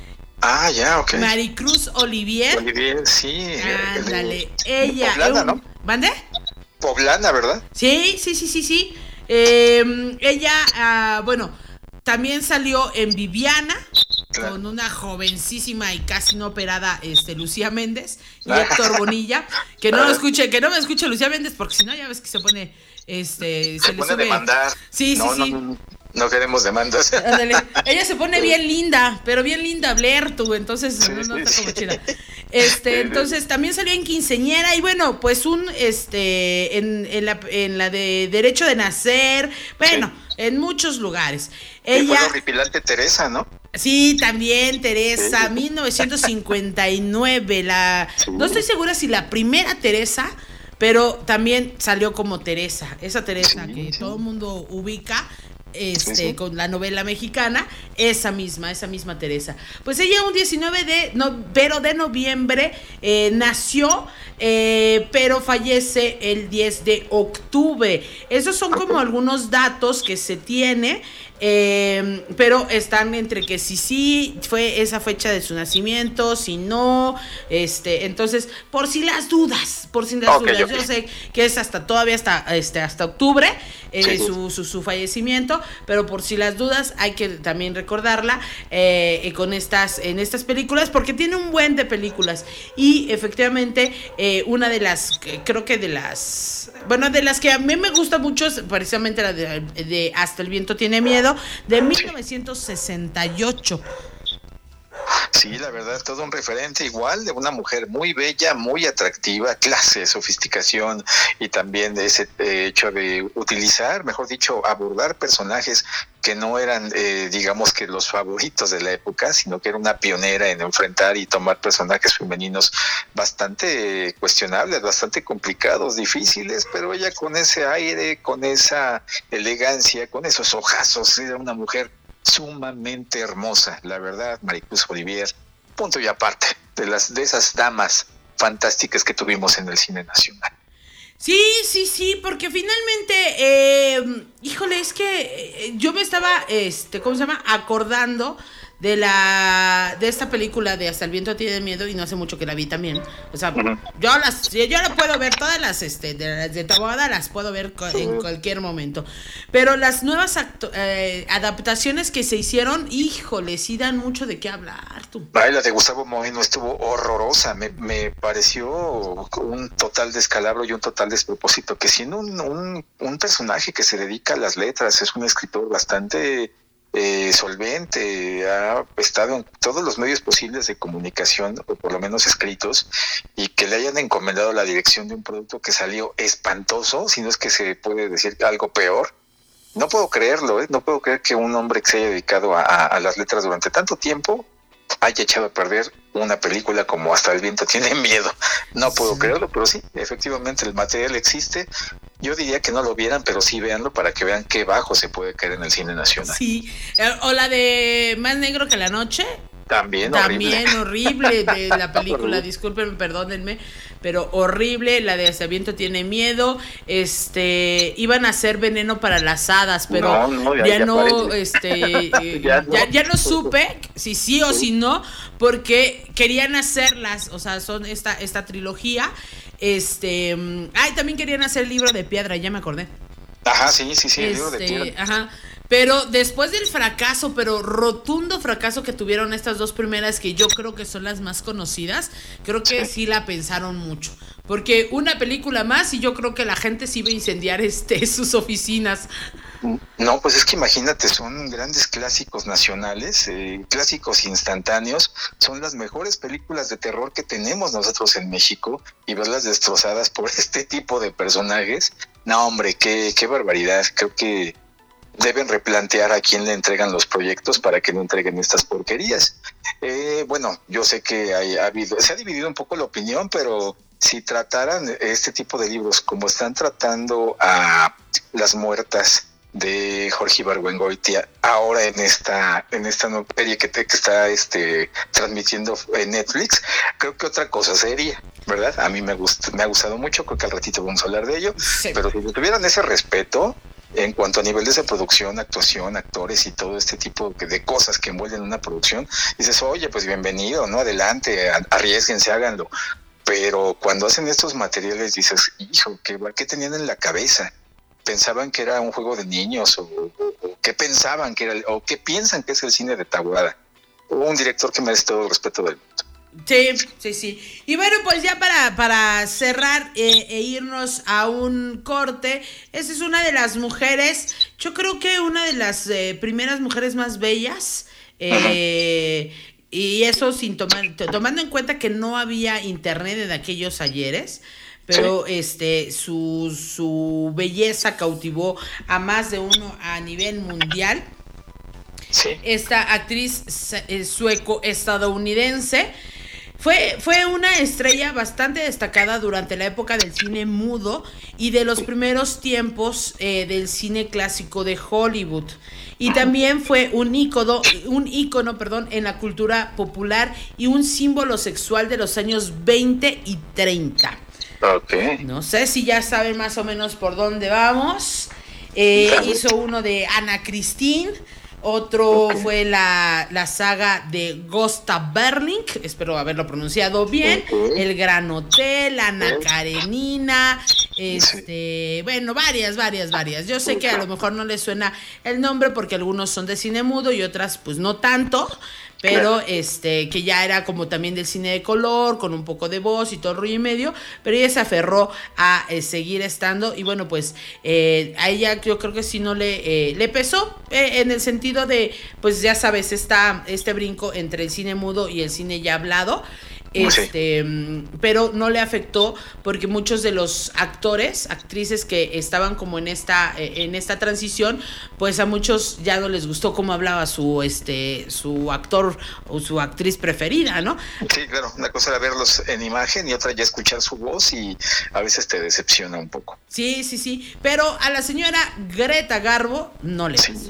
Ah, ya, ok.
Maricruz Olivier.
Olivier, sí.
Ándale, ella.
Poblana,
un,
¿no?
¿Mande?
Poblana, ¿verdad?
Sí, sí, sí, sí, sí. Eh, ella, uh, bueno, también salió en Viviana, claro, con una jovencísima y casi no operada este, Lucía Méndez y Héctor Bonilla. Que no lo escuche, que no me escuche Lucía Méndez, porque si no ya ves que se pone, este, se,
se
le
pone
sube.
demandar.
Sí,
no,
sí,
no,
sí.
No, no queremos demandas.
Ándale. Ella se pone bien linda, pero bien linda Blair, tú, entonces sí, no, no sí, está sí. como chida. Este, entonces también salió en Quinceañera y bueno, pues un este en, en la en la de Derecho de Nacer, bueno, sí, en muchos lugares. Ella
fue horripilante Teresa, ¿no?
Sí, también Teresa, sí. mil novecientos cincuenta y nueve, la sí. no estoy segura si la primera Teresa, pero también salió como Teresa, esa Teresa sí, que sí. todo el mundo ubica. Este, sí, sí. con la novela mexicana, esa misma, esa misma Teresa. Pues ella un diecinueve de, no, pero de noviembre eh, nació, eh, pero fallece el diez de octubre. Esos son como algunos datos que se tiene, eh, pero están entre que si sí fue esa fecha de su nacimiento, si no, este, entonces, por si las dudas, por si las okay, dudas, okay. yo sé que es hasta todavía hasta, este, hasta octubre, eh, sí, su, su, su fallecimiento, pero por si las dudas hay que también recordarla eh, con estas en estas películas, porque tiene un buen de películas y efectivamente eh, una de las creo que de las bueno de las que a mí me gusta mucho es precisamente la de, de Hasta el viento tiene miedo de mil novecientos sesenta y ocho.
Sí, la verdad, todo un referente igual de una mujer muy bella, muy atractiva, clase, sofisticación y también de ese eh, hecho de utilizar, mejor dicho, abordar personajes que no eran, eh, digamos que los favoritos de la época, sino que era una pionera en enfrentar y tomar personajes femeninos bastante cuestionables, bastante complicados, difíciles, pero ella con ese aire, con esa elegancia, con esos ojazos, era una mujer sumamente hermosa, la verdad, Maricruz Olivier, punto y aparte de las de esas damas fantásticas que tuvimos en el cine nacional.
Sí, sí, sí, porque finalmente, eh, híjole, es que eh, yo me estaba, este, ¿cómo se llama? Acordando de la de esta película de Hasta el viento tiene miedo y no hace mucho que la vi también. O sea, uh-huh. yo las yo la puedo ver todas las este de las de Taboada las puedo ver co- uh-huh. en cualquier momento. Pero las nuevas actu- eh, adaptaciones que se hicieron, híjole, sí dan mucho de qué hablar, tú.
Ay, la de Gustavo Moreno estuvo horrorosa, me, me pareció un total descalabro y un total despropósito, que siendo un, un, un personaje que se dedica a las letras, es un escritor bastante Eh, solvente, ha estado en todos los medios posibles de comunicación, o por lo menos escritos, y que le hayan encomendado la dirección de un producto que salió espantoso, si no es que se puede decir algo peor. No puedo creerlo, ¿eh? No puedo creer que un hombre que se haya dedicado a, a, a las letras durante tanto tiempo haya echado a perder una película como Hasta el viento tiene miedo. No puedo sí. creerlo, pero sí, efectivamente el material existe. Yo diría que no lo vieran, pero sí véanlo para que vean qué bajo se puede caer en el cine nacional.
Sí, o la de Más negro que la noche,
También,
También
horrible.
horrible de la película, discúlpenme, perdónenme, pero horrible, la de Hasta Viento Tiene Miedo. Este, iban a hacer veneno para las hadas, pero
No, no, ya-
ya,
ya
no,
parece.
este, eh,
Ya
ya,
no.
ya no supe si sí o si no, porque querían hacerlas, o sea, son esta, esta trilogía. Este, mm, ay, también querían hacer el Libro de Piedra, ya me acordé.
Ajá, sí, sí, sí, el libro de
Este,
piedra.
ajá. Pero después del fracaso, pero rotundo fracaso que tuvieron estas dos primeras, que yo creo que son las más conocidas, creo que sí, sí la pensaron mucho. Porque una película más y yo creo que la gente sí iba a incendiar este, sus oficinas.
No, pues es que imagínate, son grandes clásicos nacionales, eh, clásicos instantáneos, son las mejores películas de terror que tenemos nosotros en México, y verlas destrozadas por este tipo de personajes, no hombre, qué, qué barbaridad. Creo que deben replantear a quién le entregan los proyectos para que no entreguen estas porquerías. Eh, bueno, yo sé que hay, ha habido, se ha dividido un poco la opinión, pero si trataran este tipo de libros como están tratando a Las Muertas de Jorge Ibargüengoitia ahora en esta en esta nueva serie que, te, que está este transmitiendo en Netflix, creo que otra cosa sería, ¿verdad? A mí me gusta, me ha gustado mucho, creo que al ratito vamos a hablar de ello,
Sí.
pero si tuvieran ese respeto en cuanto a niveles de producción, actuación, actores y todo este tipo de, de cosas que envuelven una producción, dices, oye, pues bienvenido, ¿no? Adelante, a, arriésguense, háganlo. Pero cuando hacen estos materiales dices, hijo, ¿qué, ¿qué tenían en la cabeza? ¿Pensaban que era un juego de niños? ¿O, o, o qué pensaban que era, el, o qué piensan que es el cine de Taboada? Un director que merece todo el respeto del mundo.
Sí, sí, sí. Y bueno, pues ya para, para cerrar eh, e irnos a un corte, esta es una de las mujeres, yo creo que una de las eh, primeras mujeres más bellas, eh, y eso sin tomar, tomando en cuenta que no había internet en aquellos ayeres, pero sí. este su, su belleza cautivó a más de uno a nivel mundial.
Sí.
Esta actriz sueco-estadounidense Fue, fue una estrella bastante destacada durante la época del cine mudo y de los primeros tiempos eh, del cine clásico de Hollywood. Y también fue un ícono, un ícono, perdón, en la cultura popular y un símbolo sexual de los años veinte y treinta.
Okay.
No sé si ya saben más o menos por dónde vamos. Eh, hizo uno de Ana Christine. Otro okay. fue la, la saga de Gösta Berling, espero haberlo pronunciado bien, okay. El Gran Hotel, Ana Karenina, este, sí. bueno, varias, varias, varias. Yo sé que a lo mejor no les suena el nombre porque algunos son de cine mudo y otras pues no tanto, pero claro. este, que ya era como también del cine de color, con un poco de voz y todo el rollo y medio, pero ella se aferró a eh, seguir estando, y bueno, pues eh, a ella yo creo que sí no le, eh, le pesó, eh, en el sentido de, pues ya sabes, esta, este brinco entre el cine mudo y el cine ya hablado, este, sí. pero no le afectó porque muchos de los actores, actrices que estaban como en esta, en esta transición, pues a muchos ya no les gustó cómo hablaba su, este, su actor o su actriz preferida, ¿no?
Sí, claro, una cosa era verlos en imagen y otra ya escuchar su voz y a veces te decepciona un poco.
Sí, sí, sí, pero a la señora Greta Garbo no le
sí.
pasó.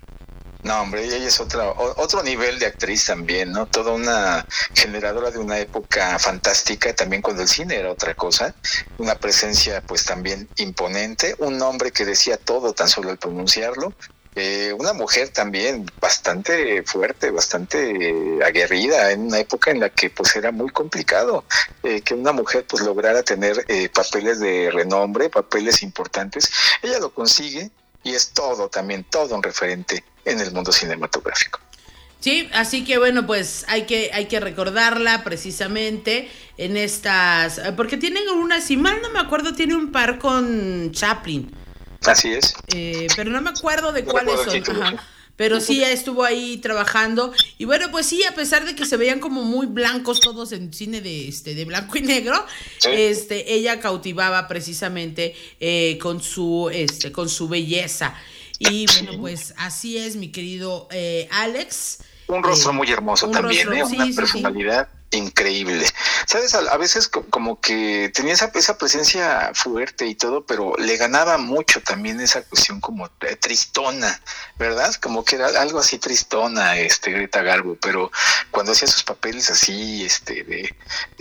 No, hombre, ella es otra, otro nivel de actriz también, ¿no? Toda una generadora de una época fantástica, también cuando el cine era otra cosa, una presencia pues también imponente, un nombre que decía todo tan solo al pronunciarlo, eh, una mujer también bastante fuerte, bastante aguerrida, en una época en la que pues era muy complicado eh, que una mujer pues lograra tener eh, papeles de renombre, papeles importantes. Ella lo consigue y es todo también, todo un referente en el mundo cinematográfico.
Sí, así que bueno, pues hay que hay que recordarla precisamente en estas, porque tienen una, si mal no me acuerdo, tiene un par con Chaplin.
Así es.
Eh, pero no me acuerdo de no cuáles son. Ajá. Pero sí estuvo ahí trabajando. Y bueno, pues sí, a pesar de que se veían como muy blancos todos en cine de este de blanco y negro, sí. este, ella cautivaba precisamente eh, con su este, con su belleza. Y bueno, pues así es, mi querido eh, Alex.
Un rostro
eh,
muy hermoso también, rostro, ¿eh? Una sí, personalidad. Sí, sí. increíble. Sabes, a, a veces co- como que tenía esa, esa presencia fuerte y todo, pero le ganaba mucho también esa cuestión como eh, tristona, ¿verdad? Como que era algo así tristona, este Greta Garbo, pero cuando hacía sus papeles así, este, de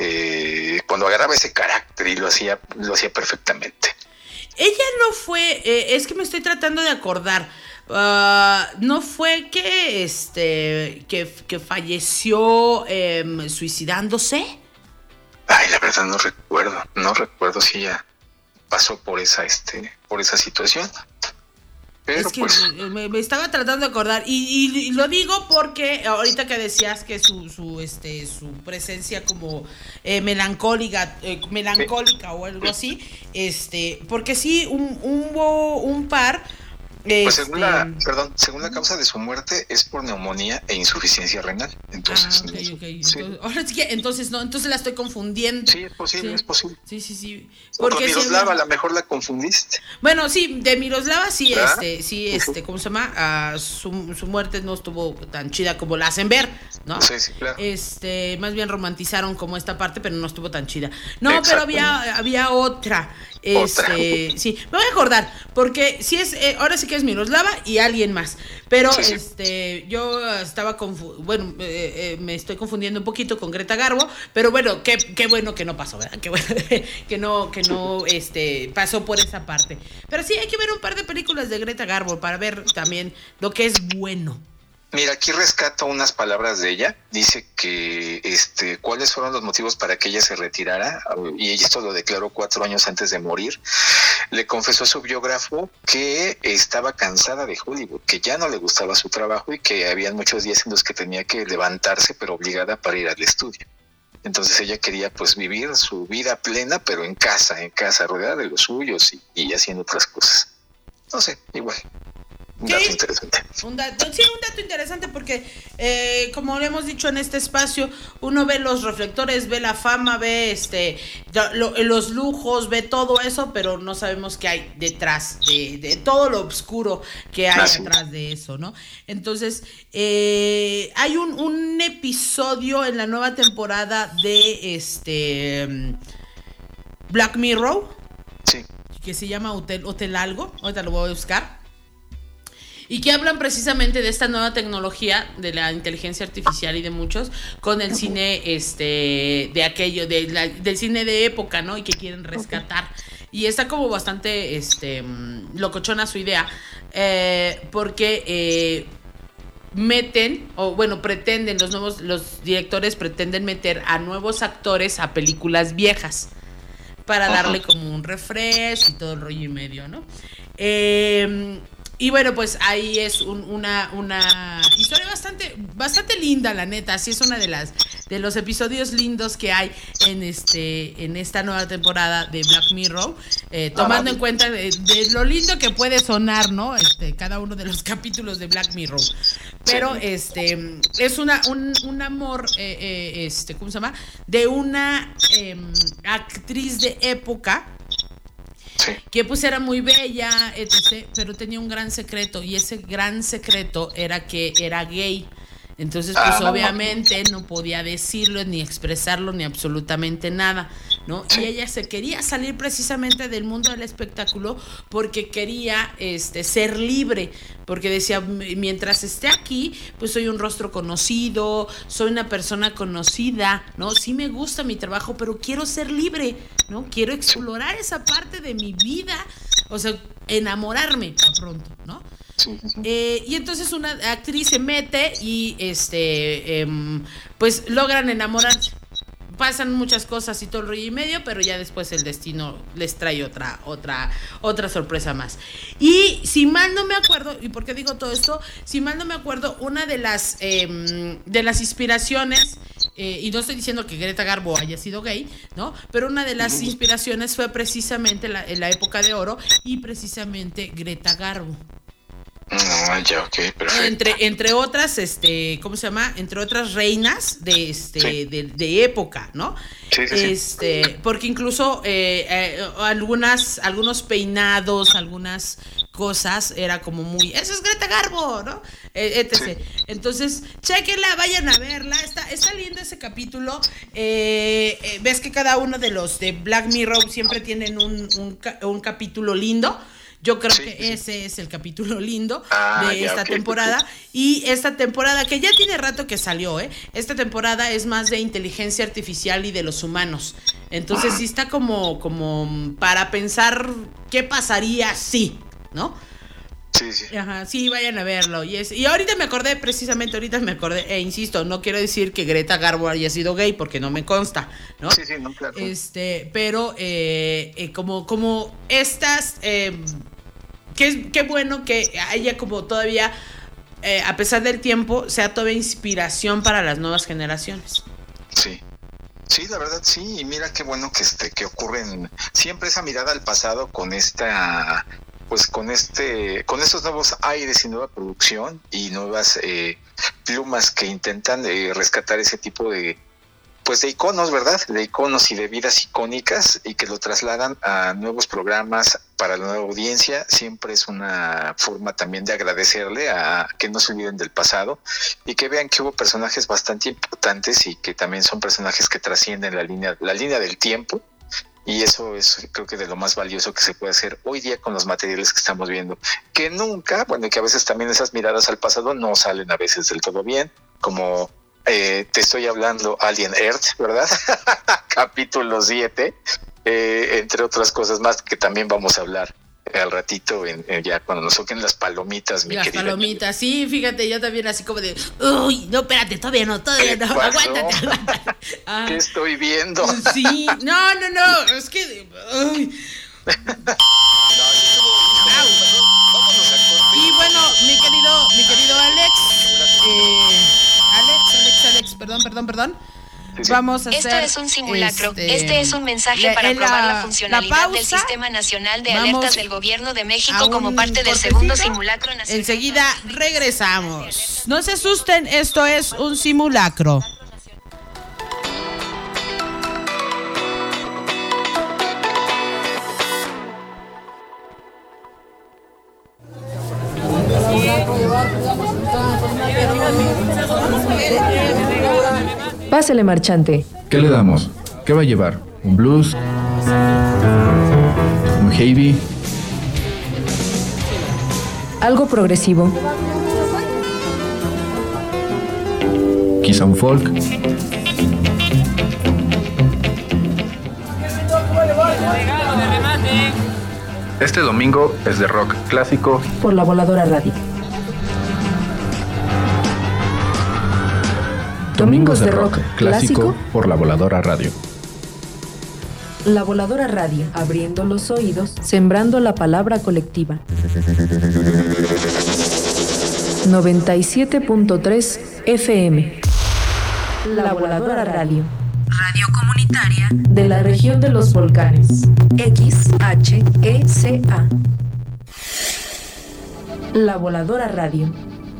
eh, cuando agarraba ese carácter y lo hacía, lo hacía perfectamente.
Ella no fue, eh, es que me estoy tratando de acordar. Uh, no fue que este que, que falleció eh, suicidándose.
Ay, la verdad no recuerdo, no recuerdo si ella pasó por esa, este, por esa situación. Pero
Es que
pues,
me, me estaba tratando de acordar y, y, y lo digo porque ahorita que decías que su su este su presencia como eh, melancólica eh, melancólica o algo así, este porque sí un, un hubo un par.
Pues
este...
según la, perdón, según la causa de su muerte es por neumonía e insuficiencia renal. Entonces,
ah, ok, ok.
sí.
Entonces, ahora sí que entonces no, entonces la estoy confundiendo.
Sí, es posible,
sí.
es posible.
Sí, sí, sí.
Porque con
sí,
Miroslava a lo mejor la confundiste.
Bueno, sí, de Miroslava sí,
¿Ah?
este, sí, este, ¿cómo se llama? Ah, su, su muerte no estuvo tan chida como la hacen ver, ¿no?
Sí, sí, claro.
Este, más bien romantizaron como esta parte, pero no estuvo tan chida. No,
Exacto.
pero había, había otra. Este,
Otra.
sí, me voy a acordar, porque sí es, eh, ahora sí que es Miroslava y alguien más. Pero
Sí, sí.
este, yo estaba confu- bueno, eh, eh, me estoy confundiendo un poquito con Greta Garbo, pero bueno, qué, qué bueno que no pasó, ¿verdad? Qué bueno que no, que no este, pasó por esa parte. Pero sí hay que ver un par de películas de Greta Garbo para ver también lo que es bueno.
Mira, aquí rescato unas palabras de ella. Dice que este, cuáles fueron los motivos para que ella se retirara, y esto lo declaró cuatro años antes de morir. Le confesó a su biógrafo que estaba cansada de Hollywood, que ya no le gustaba su trabajo y que habían muchos días en los que tenía que levantarse, pero obligada para ir al estudio. Entonces ella quería pues vivir su vida plena, pero en casa, en casa, rodeada de los suyos y, y haciendo otras cosas. No sé, igual. Un
Sí.
dato interesante.
Un dato, sí, un dato interesante porque, eh, como le hemos dicho en este espacio, uno ve los reflectores, ve la fama, ve este lo, los lujos, ve todo eso, pero no sabemos qué hay detrás de, de todo lo oscuro que hay
Así.
detrás de eso, ¿no? Entonces, eh, hay un, un episodio en la nueva temporada de este Black Mirror,
Sí.
que se llama Hotel, Hotel Algo, ahorita lo voy a buscar. Y que hablan precisamente de esta nueva tecnología de la inteligencia artificial y de muchos con el cine este de aquello de la, del cine de época, ¿no? Y que quieren rescatar. Y está como bastante este locochona su idea, eh, porque eh, meten o bueno pretenden los nuevos los directores pretenden meter a nuevos actores a películas viejas para darle como un refresh y todo el rollo y medio, ¿no? Eh, Y bueno, pues ahí es un, una, una historia bastante, bastante linda, la neta. Sí, es una de las de los episodios lindos que hay en este, en esta nueva temporada de Black Mirror, eh, tomando en cuenta de, de lo lindo que puede sonar, ¿no? Este, cada uno de los capítulos de Black Mirror. Pero este es una, un, un amor, eh, eh, este, ¿cómo se llama? De una eh, actriz de época.
Sí.
Que pues era muy bella, etcétera, pero tenía un gran secreto, y ese gran secreto era que era gay. Entonces, pues
Ah,
obviamente no podía decirlo, ni expresarlo, ni absolutamente nada, ¿no?
Sí.
Y ella se quería salir precisamente del mundo del espectáculo porque quería este, ser libre, porque decía, mientras esté aquí, pues soy un rostro conocido, soy una persona conocida, ¿no? Sí me gusta mi trabajo, pero quiero ser libre, ¿no? Quiero explorar esa parte de mi vida, o sea, enamorarme a pronto, ¿no?
Sí, sí, sí.
Eh, y entonces una actriz se mete y este eh, pues logran enamorarse. Pasan muchas cosas y todo el rollo y medio, pero ya después el destino les trae otra, otra, otra sorpresa más. Y si mal no me acuerdo, ¿y por qué digo todo esto? Si mal no me acuerdo, una de las eh, de las inspiraciones, eh, y no estoy diciendo que Greta Garbo haya sido gay, ¿no? Pero una de las inspiraciones fue precisamente la, en la época de oro y precisamente Greta Garbo.
Ah, ya, ok, perfecto.
Entre, entre otras, este, ¿cómo se llama? Entre otras reinas de este,
Sí.
de, de época, ¿no?
Sí, sí, sí.
Este, porque incluso eh, eh, algunas, algunos peinados, algunas cosas, era como muy, eso es Greta Garbo, ¿no? Eh, etcétera.
Sí.
Entonces, chéquenla, vayan a verla, está, está lindo ese capítulo. Eh, eh, ves que cada uno de los de Black Mirror siempre tienen un, un, ca- un capítulo lindo. Yo creo
Sí,
que
sí.
ese es el capítulo lindo
Ah,
de
ya,
esta
ok,
temporada.
perfecto.
Y esta temporada, que ya tiene rato que salió, ¿eh? Esta temporada es más de inteligencia artificial y de los humanos. Entonces sí está como, como para pensar qué pasaría si, ¿no?
Sí, sí.
Ajá, sí, vayan a verlo. Y, es, y ahorita me acordé, precisamente ahorita me acordé, e insisto, no quiero decir que Greta Garbo haya sido gay, porque no me consta, ¿no?
Sí, sí, no, claro.
Este, pero eh, eh, como, como estas, eh, qué, qué bueno que haya como todavía, eh, a pesar del tiempo, sea todavía inspiración para las nuevas generaciones.
Sí. Sí, la verdad sí, y mira qué bueno que este que ocurren siempre esa mirada al pasado con esta pues con este con estos nuevos aires y nueva producción y nuevas eh, plumas que intentan eh, rescatar ese tipo de pues de iconos, ¿verdad? De iconos y de vidas icónicas y que lo trasladan a nuevos programas para la nueva audiencia. Siempre es una forma también de agradecerle a que no se olviden del pasado y que vean que hubo personajes bastante importantes y que también son personajes que trascienden la línea, la línea del tiempo. Y eso es, creo que, de lo más valioso que se puede hacer hoy día con los materiales que estamos viendo. Que nunca, bueno, y que a veces también esas miradas al pasado no salen a veces del todo bien, como eh, te estoy hablando Alien Earth, ¿verdad? Capítulo siete, eh, entre otras cosas más que también vamos a hablar al ratito, en, en ya cuando nos toquen las palomitas, mi
Las
querida.
palomitas, sí, fíjate, yo también así como de, uy, no, espérate, todavía no, todavía
¿Qué
no,
pasó?
aguántate, aguántate. Ah,
¿Qué estoy viendo?
sí, no, no, no, es que, uy.
Vámonos a corte.
Y bueno, mi querido, mi querido Alex, eh, Alex, Alex, Alex, perdón, perdón, perdón.
Sí, sí.
Vamos a
Esto
hacer.
es un simulacro.
este,
Este es un mensaje
la-
para
en
probar
la-
la funcionalidad
la
del
pausa.
Sistema Nacional de
Vamos
Alertas del Gobierno de
a
México como
un
parte del
cortecito.
segundo simulacro nacional.
Enseguida regresamos. No se asusten, esto es un simulacro.
Pásele, marchante.
¿Qué le damos? ¿Qué va a llevar? ¿Un blues? ¿Un heavy?
Algo progresivo.
¿Quizá un folk? Este domingo es de rock clásico.
Por la Voladora Radio.
Domingos de rock clásico por la Voladora Radio.
La Voladora Radio, abriendo los oídos, sembrando la palabra colectiva. noventa y siete punto tres F M. La Voladora Radio. Radio comunitaria de la región de los volcanes. X H E C A. La Voladora Radio.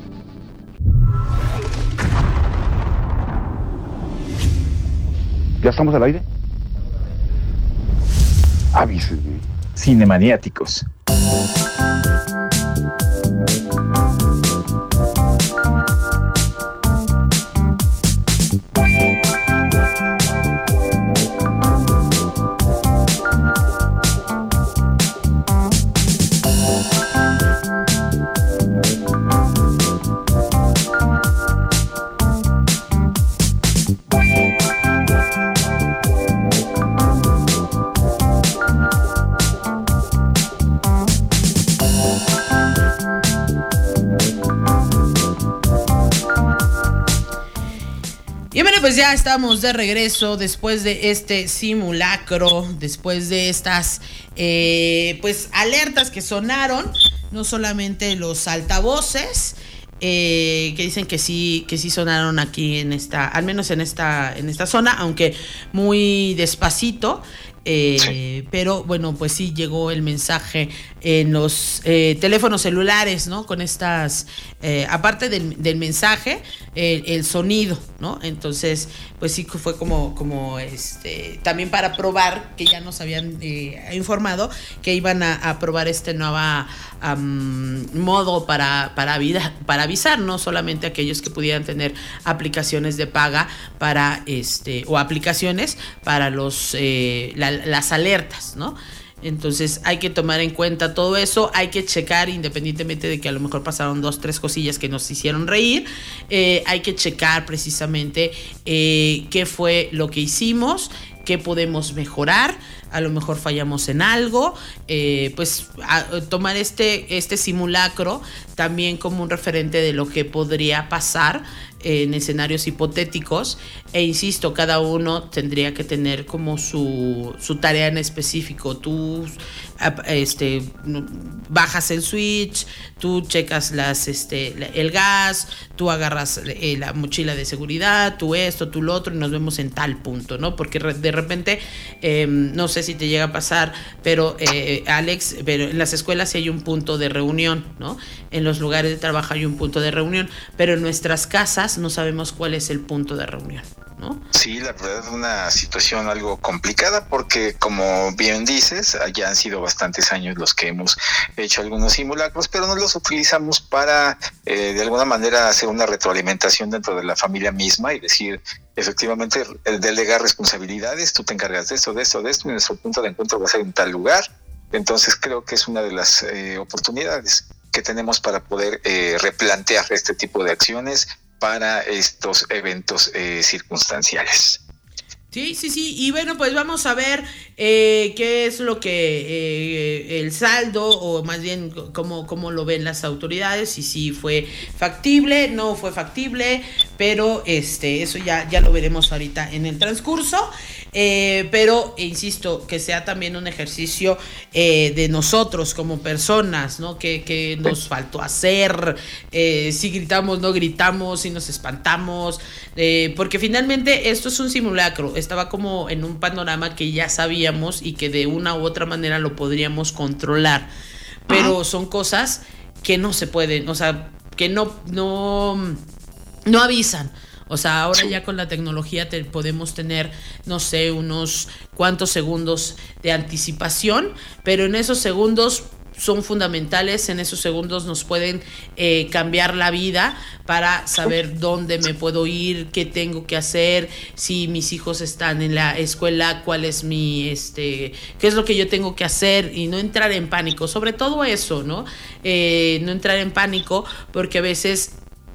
¿Ya estamos al aire? Avísenme.
Cinemaniáticos.
Y bueno, pues ya estamos de regreso después de este simulacro, después de estas eh, pues alertas que sonaron, no solamente los altavoces, eh, que dicen que sí, que sí sonaron aquí en esta, al menos en esta, en esta zona, aunque muy despacito. Eh, sí. Pero bueno, pues sí llegó el mensaje en los eh, teléfonos celulares, ¿no? Con estas, eh, aparte del, del mensaje, el, el sonido, ¿no? Entonces, pues sí fue como, como este, también para probar que ya nos habían eh, informado que iban a, a probar este nuevo um, modo para, para, vida, para avisar, no solamente aquellos que pudieran tener aplicaciones de paga para este, o aplicaciones para los eh, la, las alertas, ¿no? Entonces hay que tomar en cuenta todo eso, hay que checar, independientemente de que a lo mejor pasaron dos, tres cosillas que nos hicieron reír, eh, hay que checar precisamente eh, qué fue lo que hicimos, qué podemos mejorar, a lo mejor fallamos en algo, eh, pues a, tomar este, este simulacro también como un referente de lo que podría pasar en escenarios hipotéticos, e insisto, cada uno tendría que tener como su, su tarea en específico. Tú este, bajas el switch, tú checas las, este, el gas, tú agarras la mochila de seguridad, tú esto, tú lo otro, y nos vemos en tal punto, ¿no? Porque de repente, eh, no sé si te llega a pasar, pero eh, Alex, pero en las escuelas sí hay un punto de reunión, ¿no? En los lugares de trabajo hay un punto de reunión, pero en nuestras casas no sabemos cuál es el punto de reunión, ¿no?
Sí, la verdad es una situación algo complicada porque, como bien dices, ya han sido bastantes años los que hemos hecho algunos simulacros, pero no los utilizamos para eh, de alguna manera hacer una retroalimentación dentro de la familia misma y decir, efectivamente, delegar responsabilidades, tú te encargas de esto, de esto, de esto, y nuestro punto de encuentro va a ser en tal lugar. Entonces creo que es una de las eh, oportunidades que tenemos para poder eh, replantear este tipo de acciones para estos eventos eh, circunstanciales.
Sí, sí, sí, y bueno, pues vamos a ver eh, qué es lo que eh, el saldo, o más bien cómo, cómo lo ven las autoridades, y si fue factible, no fue factible, pero este eso ya, ya lo veremos ahorita en el transcurso. Eh, pero insisto, que sea también un ejercicio eh, de nosotros como personas, ¿no? Que, que nos faltó hacer, eh, si gritamos, no gritamos, si nos espantamos, eh, porque finalmente esto es un simulacro, estaba como en un panorama que ya sabíamos y que de una u otra manera lo podríamos controlar, pero son cosas que no se pueden, o sea, que no, no, no avisan. O sea, ahora ya con la tecnología te, podemos tener, no sé, unos cuantos segundos de anticipación, pero en esos segundos son fundamentales, en esos segundos nos pueden eh, cambiar la vida para saber dónde me puedo ir, qué tengo que hacer, si mis hijos están en la escuela, cuál es mi, este, qué es lo que yo tengo que hacer, y no entrar en pánico, sobre todo eso, ¿no? Eh, no entrar en pánico, porque a veces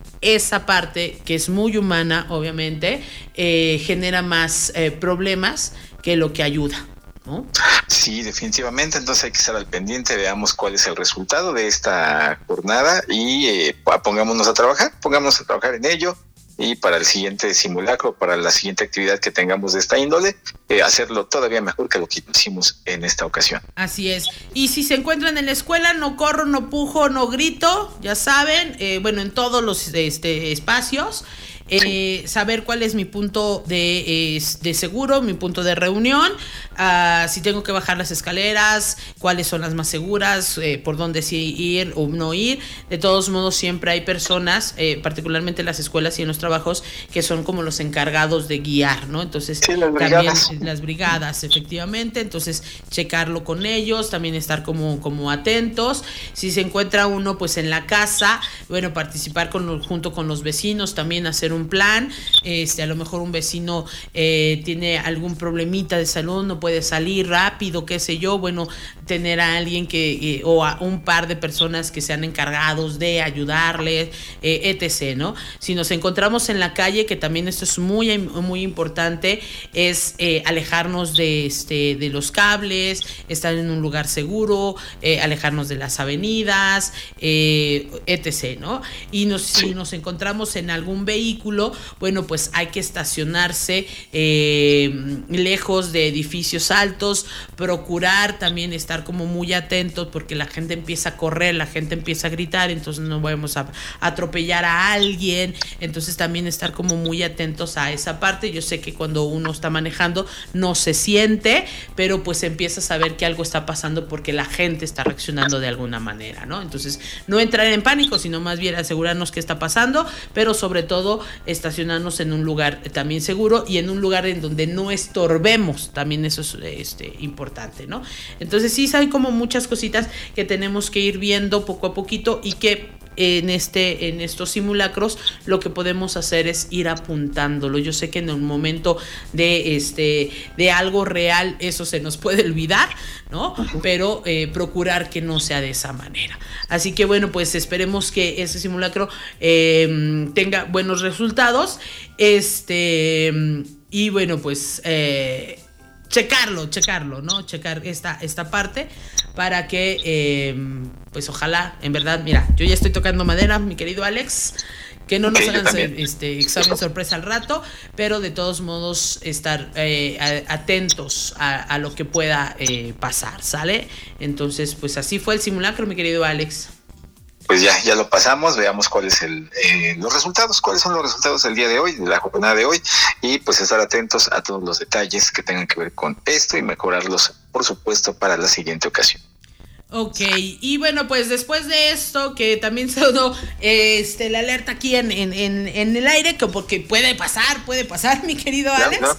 esa parte que es muy humana, obviamente, eh, genera más eh, problemas que lo que ayuda, ¿no?
Sí, definitivamente. Entonces hay que estar al pendiente, veamos cuál es el resultado de esta jornada y eh, pongámonos a trabajar, pongámonos a trabajar en ello, y para el siguiente simulacro, para la siguiente actividad que tengamos de esta índole, eh, hacerlo todavía mejor que lo que hicimos en esta ocasión.
Así es. Y si se encuentran en la escuela, no corro, no pujo, no grito, ya saben, eh, bueno, en todos los este, espacios. Eh, saber cuál es mi punto de, eh, de seguro, mi punto de reunión, uh, si tengo que bajar las escaleras, cuáles son las más seguras, eh, por dónde sí ir o no ir. De todos modos, siempre hay personas, eh, particularmente en las escuelas y en los trabajos, que son como los encargados de guiar, ¿no? Entonces,
sí, las brigadas.
También las brigadas, efectivamente. Entonces, checarlo con ellos, también estar como, como atentos. Si se encuentra uno pues en la casa, bueno, participar con, junto con los vecinos, también hacer un plan. Este, a lo mejor un vecino eh, tiene algún problemita de salud, no puede salir rápido, qué sé yo, bueno, tener a alguien que, eh, o a un par de personas que sean encargados de ayudarles, eh, etcétera, ¿no? Si nos encontramos en la calle, que también esto es muy, muy importante, es eh, alejarnos de, este, de los cables, estar en un lugar seguro, eh, alejarnos de las avenidas, eh, etcétera, ¿no? Y nos, si nos encontramos en algún vehículo, vehículo, bueno, pues hay que estacionarse eh, lejos de edificios altos, procurar también estar como muy atentos porque la gente empieza a correr, la gente empieza a gritar, entonces no vamos a atropellar a alguien, entonces también estar como muy atentos a esa parte. Yo sé que cuando uno está manejando no se siente, pero pues empieza a saber que algo está pasando porque la gente está reaccionando de alguna manera, ¿no? Entonces, no entrar en pánico, sino más bien asegurarnos qué está pasando, pero sobre todo estacionarnos en un lugar también seguro y en un lugar en donde no estorbemos, también eso es este, importante, ¿no? Entonces sí hay como muchas cositas que tenemos que ir viendo poco a poquito y que en este en estos simulacros lo que podemos hacer es ir apuntándolo. Yo sé que en un momento de este de algo real eso se nos puede olvidar, ¿no? Pero eh, procurar que no sea de esa manera. Así que bueno, pues esperemos que ese simulacro eh, tenga buenos resultados. Este y bueno, pues eh, checarlo, checarlo, ¿no? Checar esta, esta parte para que, eh, pues ojalá, en verdad, mira, yo ya estoy tocando madera, mi querido Alex, que no nos
okay,
hagan ser, este examen sorpresa al rato, pero de todos modos estar eh, atentos a, a lo que pueda eh, pasar, ¿sale? Entonces, pues así fue el simulacro, mi querido Alex.
Pues ya, ya lo pasamos, veamos cuáles el, eh, los resultados, cuáles son los resultados del día de hoy, de la jornada de hoy, y pues estar atentos a todos los detalles que tengan que ver con esto y mejorarlos, por supuesto, para la siguiente ocasión.
Ok, y bueno, pues después de esto, que también se dio este, la alerta aquí en, en, en, en el aire, que porque puede pasar, puede pasar, mi querido Alex. No, no.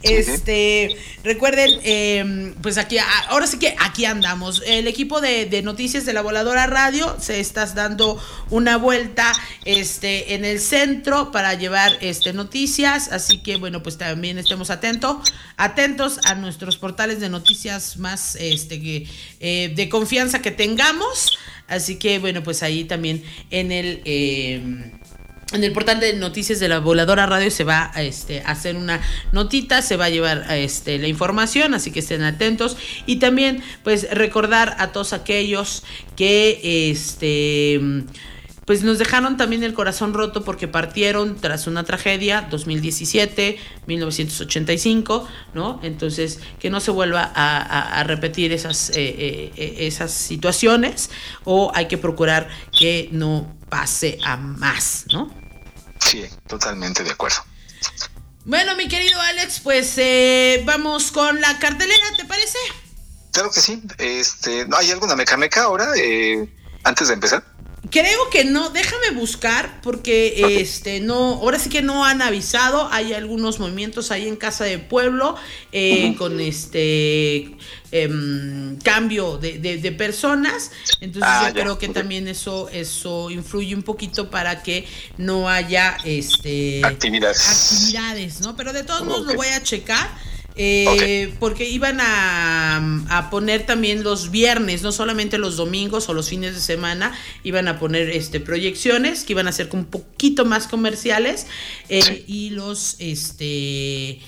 Este, recuerden, eh, pues aquí, ahora sí que aquí andamos. El equipo de, de noticias de La Voladora Radio se está dando una vuelta este, en el centro para llevar este, noticias. Así que, bueno, pues también estemos atentos, atentos a nuestros portales de noticias más este, que, eh, de confianza que tengamos. Así que, bueno, pues ahí también en el... Eh, En el portal de noticias de La Voladora Radio se va a este, hacer una notita, se va a llevar este, la información, así que estén atentos. Y también, pues, recordar a todos aquellos que este, pues nos dejaron también el corazón roto porque partieron tras una tragedia, dos mil diecisiete, mil novecientos ochenta y cinco, ¿no? Entonces, que no se vuelva a, a, a repetir esas, eh, eh, esas situaciones, o hay que procurar que no pase a más, ¿no?
Sí, totalmente de acuerdo.
Bueno, mi querido Alex, pues eh, vamos con la cartelera, ¿te parece?
Claro que sí. Este, ¿no hay alguna mecameca ahora, eh, antes de empezar?
Creo que no, déjame buscar porque okay. este no, ahora sí que no han avisado. Hay algunos movimientos ahí en Casa de Pueblo eh, uh-huh. con este eh, cambio de, de, de personas. Entonces ah, yo ya. creo que okay. también eso eso influye un poquito para que no haya este
actividades,
actividades, ¿no? Pero de todos modos okay. lo voy a checar. Eh, okay. Porque iban a, a poner también los viernes, no solamente los domingos o los fines de semana, iban a poner este proyecciones que iban a ser un poquito más comerciales eh, sí. y los este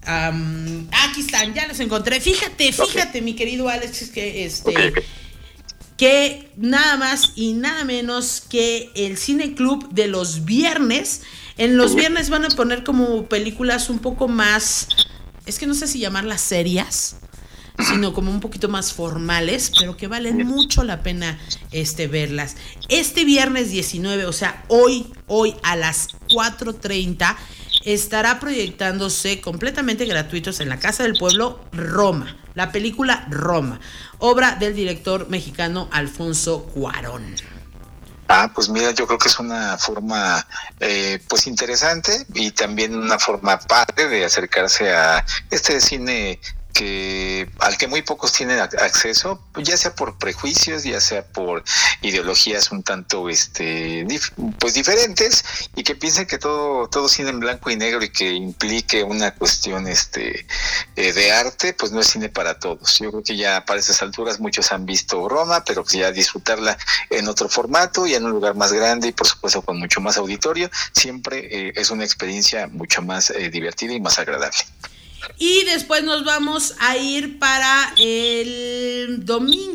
um, aquí están, ya los encontré. Fíjate, fíjate, okay. mi querido Alex, que este okay. que nada más y nada menos que el Cine Club de los viernes. En los viernes van a poner como películas un poco más, es que no sé si llamarlas serias, sino como un poquito más formales, pero que valen mucho la pena este, verlas. Este viernes diecinueve, o sea, hoy, hoy a las cuatro treinta, estará proyectándose completamente gratuitos en la Casa del Pueblo Roma, la película Roma, obra del director mexicano Alfonso Cuarón.
Ah, pues mira, yo creo que es una forma eh, pues interesante y también una forma padre de acercarse a este cine que al que muy pocos tienen acceso, ya sea por prejuicios, ya sea por ideologías un tanto este dif- pues diferentes, y que piensen que todo todo cine en blanco y negro y que implique una cuestión este eh, de arte, pues no es cine para todos. Yo creo que ya para esas alturas muchos han visto Roma, pero pues ya disfrutarla en otro formato y en un lugar más grande y por supuesto con mucho más auditorio, siempre eh, es una experiencia mucho más eh, divertida y más agradable.
Y después nos vamos a ir para el domingo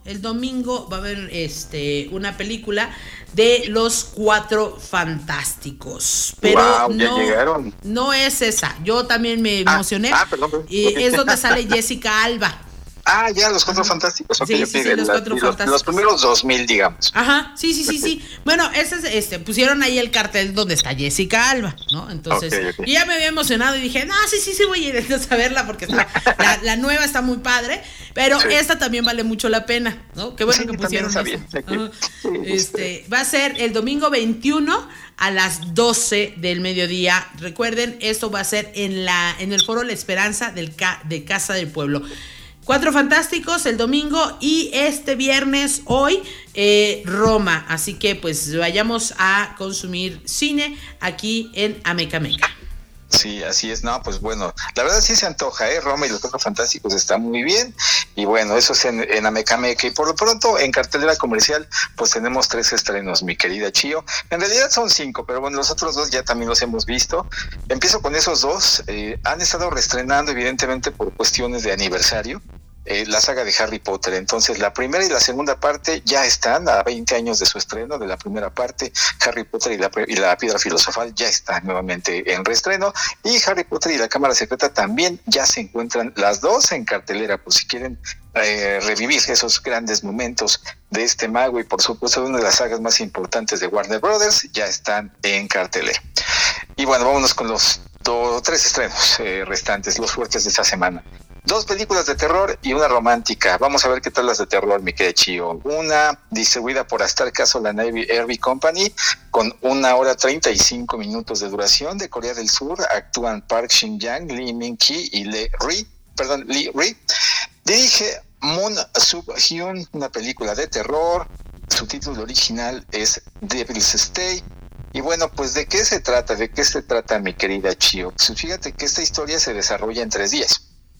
el domingo va a haber este una película de Los Cuatro Fantásticos. Pero
wow, ya
no,
llegaron.
no es esa. Yo también me emocioné.
Ah, ah, perdón, perdón.
Y es donde sale Jessica Alba.
Ah, ya, Los Cuatro Fantásticos. Okay,
sí, sí, sí, los
la,
Cuatro
los,
Fantásticos.
Los primeros dos mil, digamos.
Ajá, sí, sí, sí, sí. Bueno, ese es, este, pusieron ahí el cartel donde está Jessica Alba, ¿no? Entonces,
okay, okay.
yo ya me había emocionado y dije, no, sí, sí, sí, voy a ir a verla porque está, la, la nueva está muy padre, pero sí. Esta también vale mucho la pena, ¿no? Qué bueno sí, que pusieron eso. Bien, sí, este, va a ser el domingo veintiuno a las doce del mediodía. Recuerden, esto va a ser en la en el Foro La Esperanza del Ca, de Casa del Pueblo. Cuatro Fantásticos el domingo y este viernes, hoy, eh, Roma. Así que pues vayamos a consumir cine aquí en Amecameca.
Sí, así es. No, pues bueno, la verdad sí se antoja, ¿eh? Roma y Los Cuatro Fantásticos está muy bien. Y bueno, eso es en, en Amecameca. Y por lo pronto, en cartelera comercial, pues tenemos tres estrenos, mi querida Chío. En realidad son cinco, pero bueno, los otros dos ya también los hemos visto. Empiezo con esos dos. Eh, han estado reestrenando, evidentemente, por cuestiones de aniversario. Eh, la saga de Harry Potter. Entonces la primera y la segunda parte ya están a veinte años de su estreno de la primera parte. Harry Potter y la, y la Piedra Filosofal ya están nuevamente en reestreno, y Harry Potter y la Cámara Secreta también ya se encuentran las dos en cartelera, por si quieren eh, revivir esos grandes momentos de este mago y por supuesto de una de las sagas más importantes de Warner Brothers. Ya están en cartelera. Y bueno, vámonos con los dos, tres estrenos eh, restantes, los fuertes de esta semana. Dos películas de terror y una romántica. Vamos a ver qué tal las de terror, mi querida Chío. Una distribuida por Star Castle and Airby Company, con una hora treinta y cinco minutos de duración, de Corea del Sur. Actúan Park Shin-yang, Lee Min-ki y Lee Ri, perdón, Lee Ri. Dirige Moon Sub-hyun, una película de terror. Su título original es Devil's Stay. Y bueno, pues ¿de qué se trata? ¿De qué se trata, mi querida Chío? Pues fíjate que esta historia se desarrolla en tres días.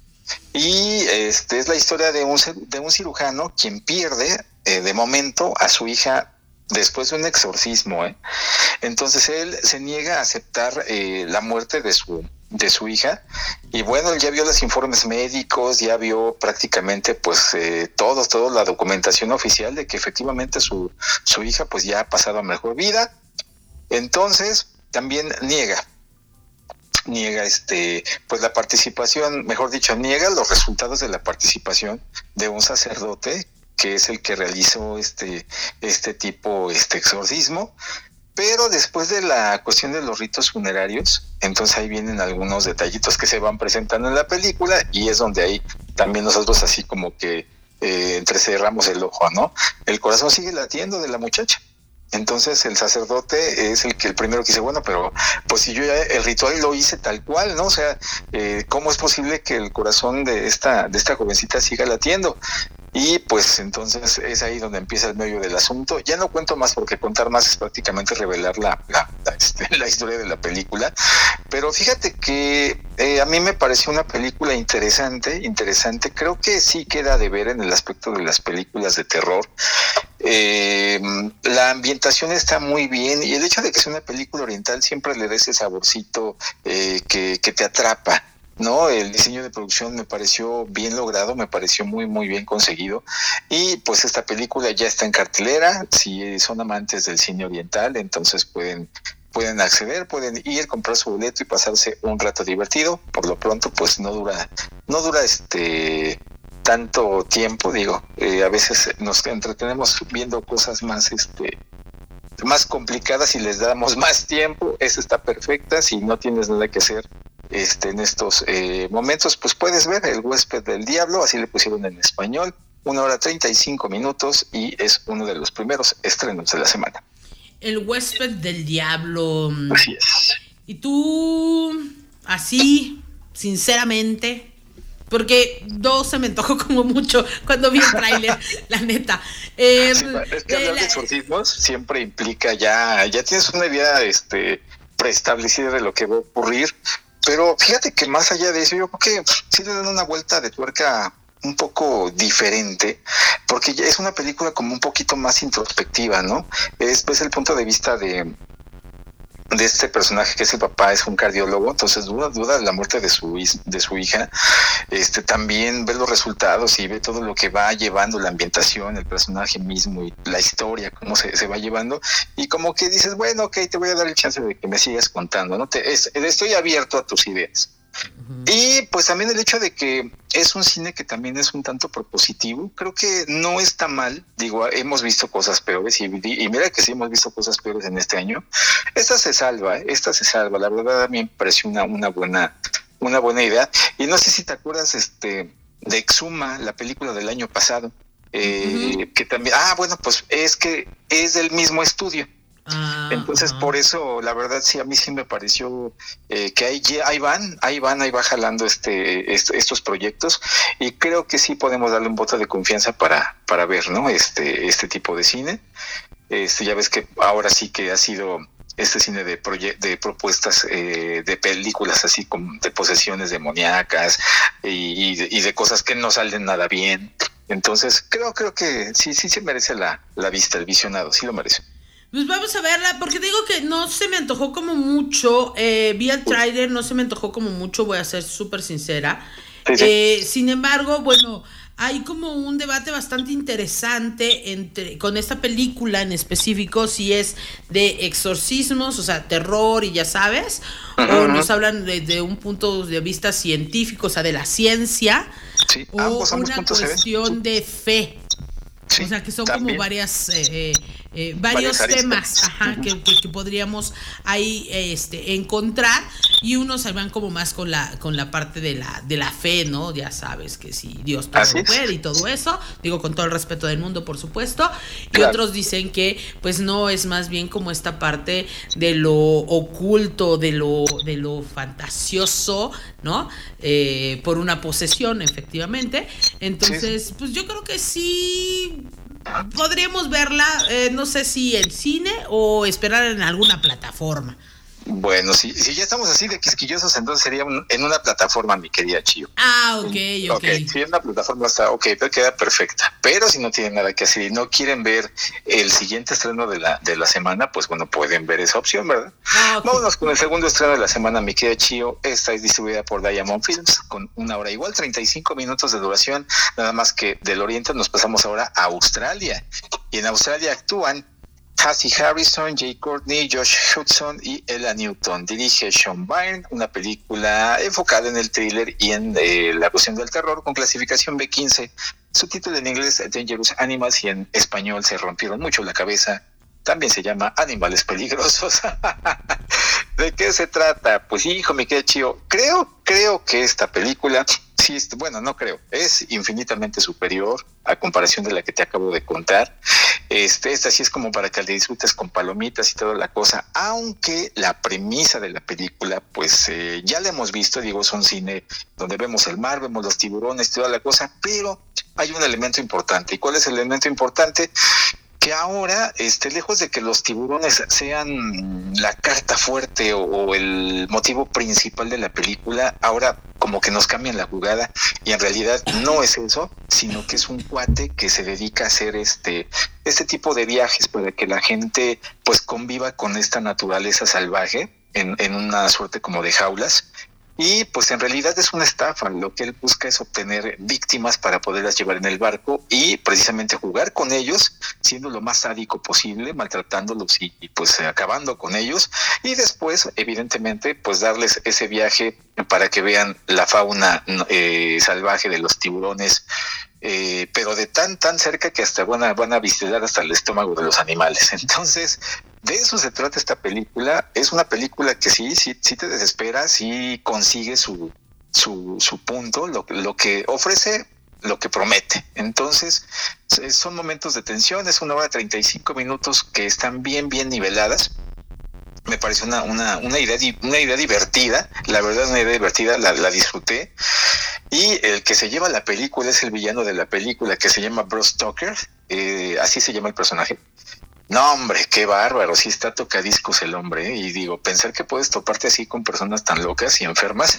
Y este es la historia de un, de un cirujano quien pierde eh, de momento a su hija después de un exorcismo, ¿eh? Entonces él se niega a aceptar eh, la muerte de su de su hija, y bueno, él ya vio los informes médicos, ya vio prácticamente pues eh, todo, toda la documentación oficial de que efectivamente su, su hija pues ya ha pasado a mejor vida. Entonces también niega niega este pues la participación, mejor dicho, niega los resultados de la participación de un sacerdote que es el que realizó este este tipo este exorcismo. Pero después de la cuestión de los ritos funerarios, entonces ahí vienen algunos detallitos que se van presentando en la película, y es donde ahí también nosotros así como que eh, entrecerramos el ojo, ¿no? El corazón sigue latiendo de la muchacha. Entonces el sacerdote es el que el primero que dice, bueno, pero pues si yo ya el ritual lo hice tal cual, ¿no? O sea, eh, ¿cómo es posible que el corazón de esta de esta jovencita siga latiendo? Y pues entonces es ahí donde empieza el meollo del asunto. Ya no cuento más porque contar más es prácticamente revelar la, la, la, este, la historia de la película. Pero fíjate que eh, a mí me pareció una película interesante, interesante. Creo que sí queda de ver en el aspecto de las películas de terror. Eh, la ambientación está muy bien, y el hecho de que sea una película oriental siempre le da ese saborcito eh, que, que te atrapa, ¿no? El diseño de producción me pareció bien logrado, me pareció muy muy bien conseguido, y pues esta película ya está en cartelera. Si son amantes del cine oriental, entonces pueden pueden acceder, pueden ir, comprar su boleto y pasarse un rato divertido. Por lo pronto pues no dura no dura este tanto tiempo, digo, eh, a veces nos entretenemos viendo cosas más este más complicadas y les damos más tiempo. Esa está perfecta. Si no tienes nada que hacer este en estos eh, momentos, pues puedes ver El Huésped del Diablo, así le pusieron en español, una hora treinta y cinco minutos, y es uno de los primeros estrenos de la semana.
El Huésped del Diablo.
Así es.
Y tú, así, sinceramente, porque dos se me antojó como mucho cuando vi el tráiler, la neta. Eh,
sí, es que hablar de exorcismos siempre implica ya, ya tienes una idea este preestablecida de lo que va a ocurrir, pero fíjate que más allá de eso, yo creo que sí le dan una vuelta de tuerca un poco diferente, porque ya es una película como un poquito más introspectiva, ¿no? Es pues el punto de vista de de este personaje que es el papá, es un cardiólogo, entonces duda, duda de la muerte de su de su hija, este también ve los resultados y ve todo lo que va llevando, la ambientación, el personaje mismo y la historia, cómo se, se va llevando, y como que dices, bueno, ok, te voy a dar el chance de que me sigas contando, ¿no? Te, es, estoy abierto a tus ideas. Uh-huh. Y pues también el hecho de que es un cine que también es un tanto propositivo, creo que no está mal, digo, hemos visto cosas peores y, y mira que sí hemos visto cosas peores en este año. Esta se salva, ¿eh? esta se salva, la verdad a mí me pareció una, una buena, una buena idea. Y no sé si te acuerdas este de Exuma, la película del año pasado, eh, uh-huh. que también, ah bueno, pues es que es del mismo estudio. Ah, Entonces uh-huh. por eso la verdad sí a mí sí me pareció eh, que ahí, ahí van, ahí van, ahí va jalando este, este estos proyectos y creo que sí podemos darle un voto de confianza para, para ver, ¿no? Este, este tipo de cine. Este, ya ves que ahora sí que ha sido este cine de proye- de propuestas eh, de películas así como de posesiones demoníacas y, y, de, y de cosas que no salen nada bien. Entonces creo, creo que sí, sí se merece la, la vista, el visionado, sí lo merece.
Pues vamos a verla, porque digo que no se me antojó como mucho, eh, vi el tráiler, no se me antojó como mucho, voy a ser súper sincera. Sí, sí. Eh, sin embargo, bueno, hay como un debate bastante interesante entre con esta película en específico, si es de exorcismos, o sea, terror y ya sabes, uh-huh. o nos hablan de, de un punto de vista científico, o sea, de la ciencia,
sí,
o
ambos, ambos
una cuestión de fe. Sí, o sea, que son también. como varias eh, eh, varios temas ajá, que, que, que podríamos ahí este encontrar, y unos se van como más con la con la parte de la de la fe, ¿no? Ya sabes que si Dios todo lo puede y todo eso, digo con todo el respeto del mundo, por supuesto, y claro. otros dicen que pues no, es más bien como esta parte de lo oculto, de lo de lo fantasioso, ¿no? Eh, por una posesión, efectivamente. Entonces, sí. pues yo creo que sí podríamos verla, eh, no sé si en cine o esperar en alguna plataforma.
Bueno, si, si ya estamos así de quisquillosos, entonces sería un, en una plataforma, mi querida Chío.
Ah, ok, ok.
okay si en una plataforma está, ok, pero queda perfecta. Pero si no tienen nada que hacer y no quieren ver el siguiente estreno de la de la semana, pues bueno, pueden ver esa opción, ¿verdad? Ah, okay. Vámonos con el segundo estreno de la semana, mi querida Chío. Esta es distribuida por Diamond Films, con una hora igual, treinta y cinco minutos de duración. Nada más que del Oriente nos pasamos ahora a Australia. Y en Australia actúan Cassie Harrison, Jay Courtney, Josh Hudson y Ella Newton. Dirige Sean Byrne, una película enfocada en el thriller y en eh, la cuestión del terror, con clasificación B quince. Su título en inglés Dangerous Animals y en español Se rompieron mucho la cabeza. También se llama Animales Peligrosos. ¿De qué se trata? Pues hijo, mi querido Chío, creo, creo que esta película, sí, bueno, no creo, es infinitamente superior a comparación de la que te acabo de contar. Este, esta sí es como para que la disfrutes con palomitas y toda la cosa, aunque la premisa de la película, pues eh, ya la hemos visto, digo, es un cine donde vemos el mar, vemos los tiburones, toda la cosa, pero hay un elemento importante. ¿Y cuál es el elemento importante? Que ahora, este, lejos de que los tiburones sean la carta fuerte o, o el motivo principal de la película, ahora como que nos cambian la jugada y en realidad no es eso, sino que es un cuate que se dedica a hacer este, este tipo de viajes para que la gente pues conviva con esta naturaleza salvaje en, en una suerte como de jaulas. Y pues en realidad es una estafa, lo que él busca es obtener víctimas para poderlas llevar en el barco y precisamente jugar con ellos, siendo lo más sádico posible, maltratándolos y, y pues acabando con ellos, y después evidentemente pues darles ese viaje para que vean la fauna eh, salvaje de los tiburones, eh, pero de tan tan cerca que hasta van a, van a visitar hasta el estómago de los animales. Entonces de eso se trata esta película. Es una película que sí, sí, sí te desespera, sí consigue su, su, su punto, lo, lo que ofrece, lo que promete. Entonces, son momentos de tensión, es una hora treinta y cinco minutos que están bien, bien niveladas. Me pareció una, una, una idea, una idea divertida, la verdad, una idea divertida, la, la disfruté. Y el que se lleva la película es el villano de la película, que se llama Bram Stoker, eh, así se llama el personaje. No, hombre, qué bárbaro, sí está tocadiscos el hombre, ¿eh? Y digo, pensar que puedes toparte así con personas tan locas y enfermas,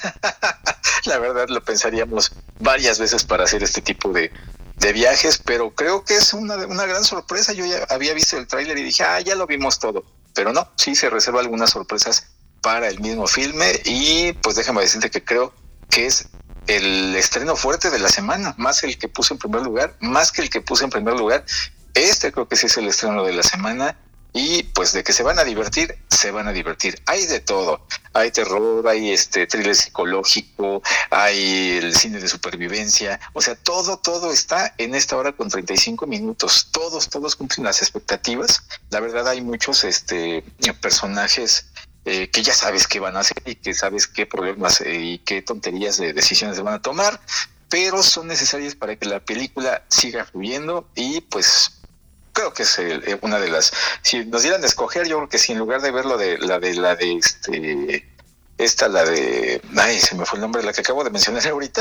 la verdad lo pensaríamos varias veces para hacer este tipo de, de viajes, pero creo que es una, una gran sorpresa. Yo ya había visto el tráiler y dije, ah, ya lo vimos todo. pero no, sí se reserva algunas sorpresas para el mismo filme y pues déjame decirte que creo que es el estreno fuerte de la semana, más el que puse en primer lugar, más que el que puse en primer lugar. Este creo que sí es el estreno de la semana y pues de que se van a divertir, se van a divertir. Hay de todo, hay terror, hay este thriller psicológico, hay el cine de supervivencia, o sea, todo, todo está en esta hora con treinta y cinco minutos, todos, todos cumplen las expectativas. La verdad hay muchos este personajes eh, que ya sabes qué van a hacer y que sabes qué problemas eh, y qué tonterías de decisiones se van a tomar, pero son necesarias para que la película siga fluyendo y pues creo que es el, una de las, si nos dieran de escoger, yo creo que si en lugar de ver lo de la de la de este esta la de ay se me fue el nombre de la que acabo de mencionar ahorita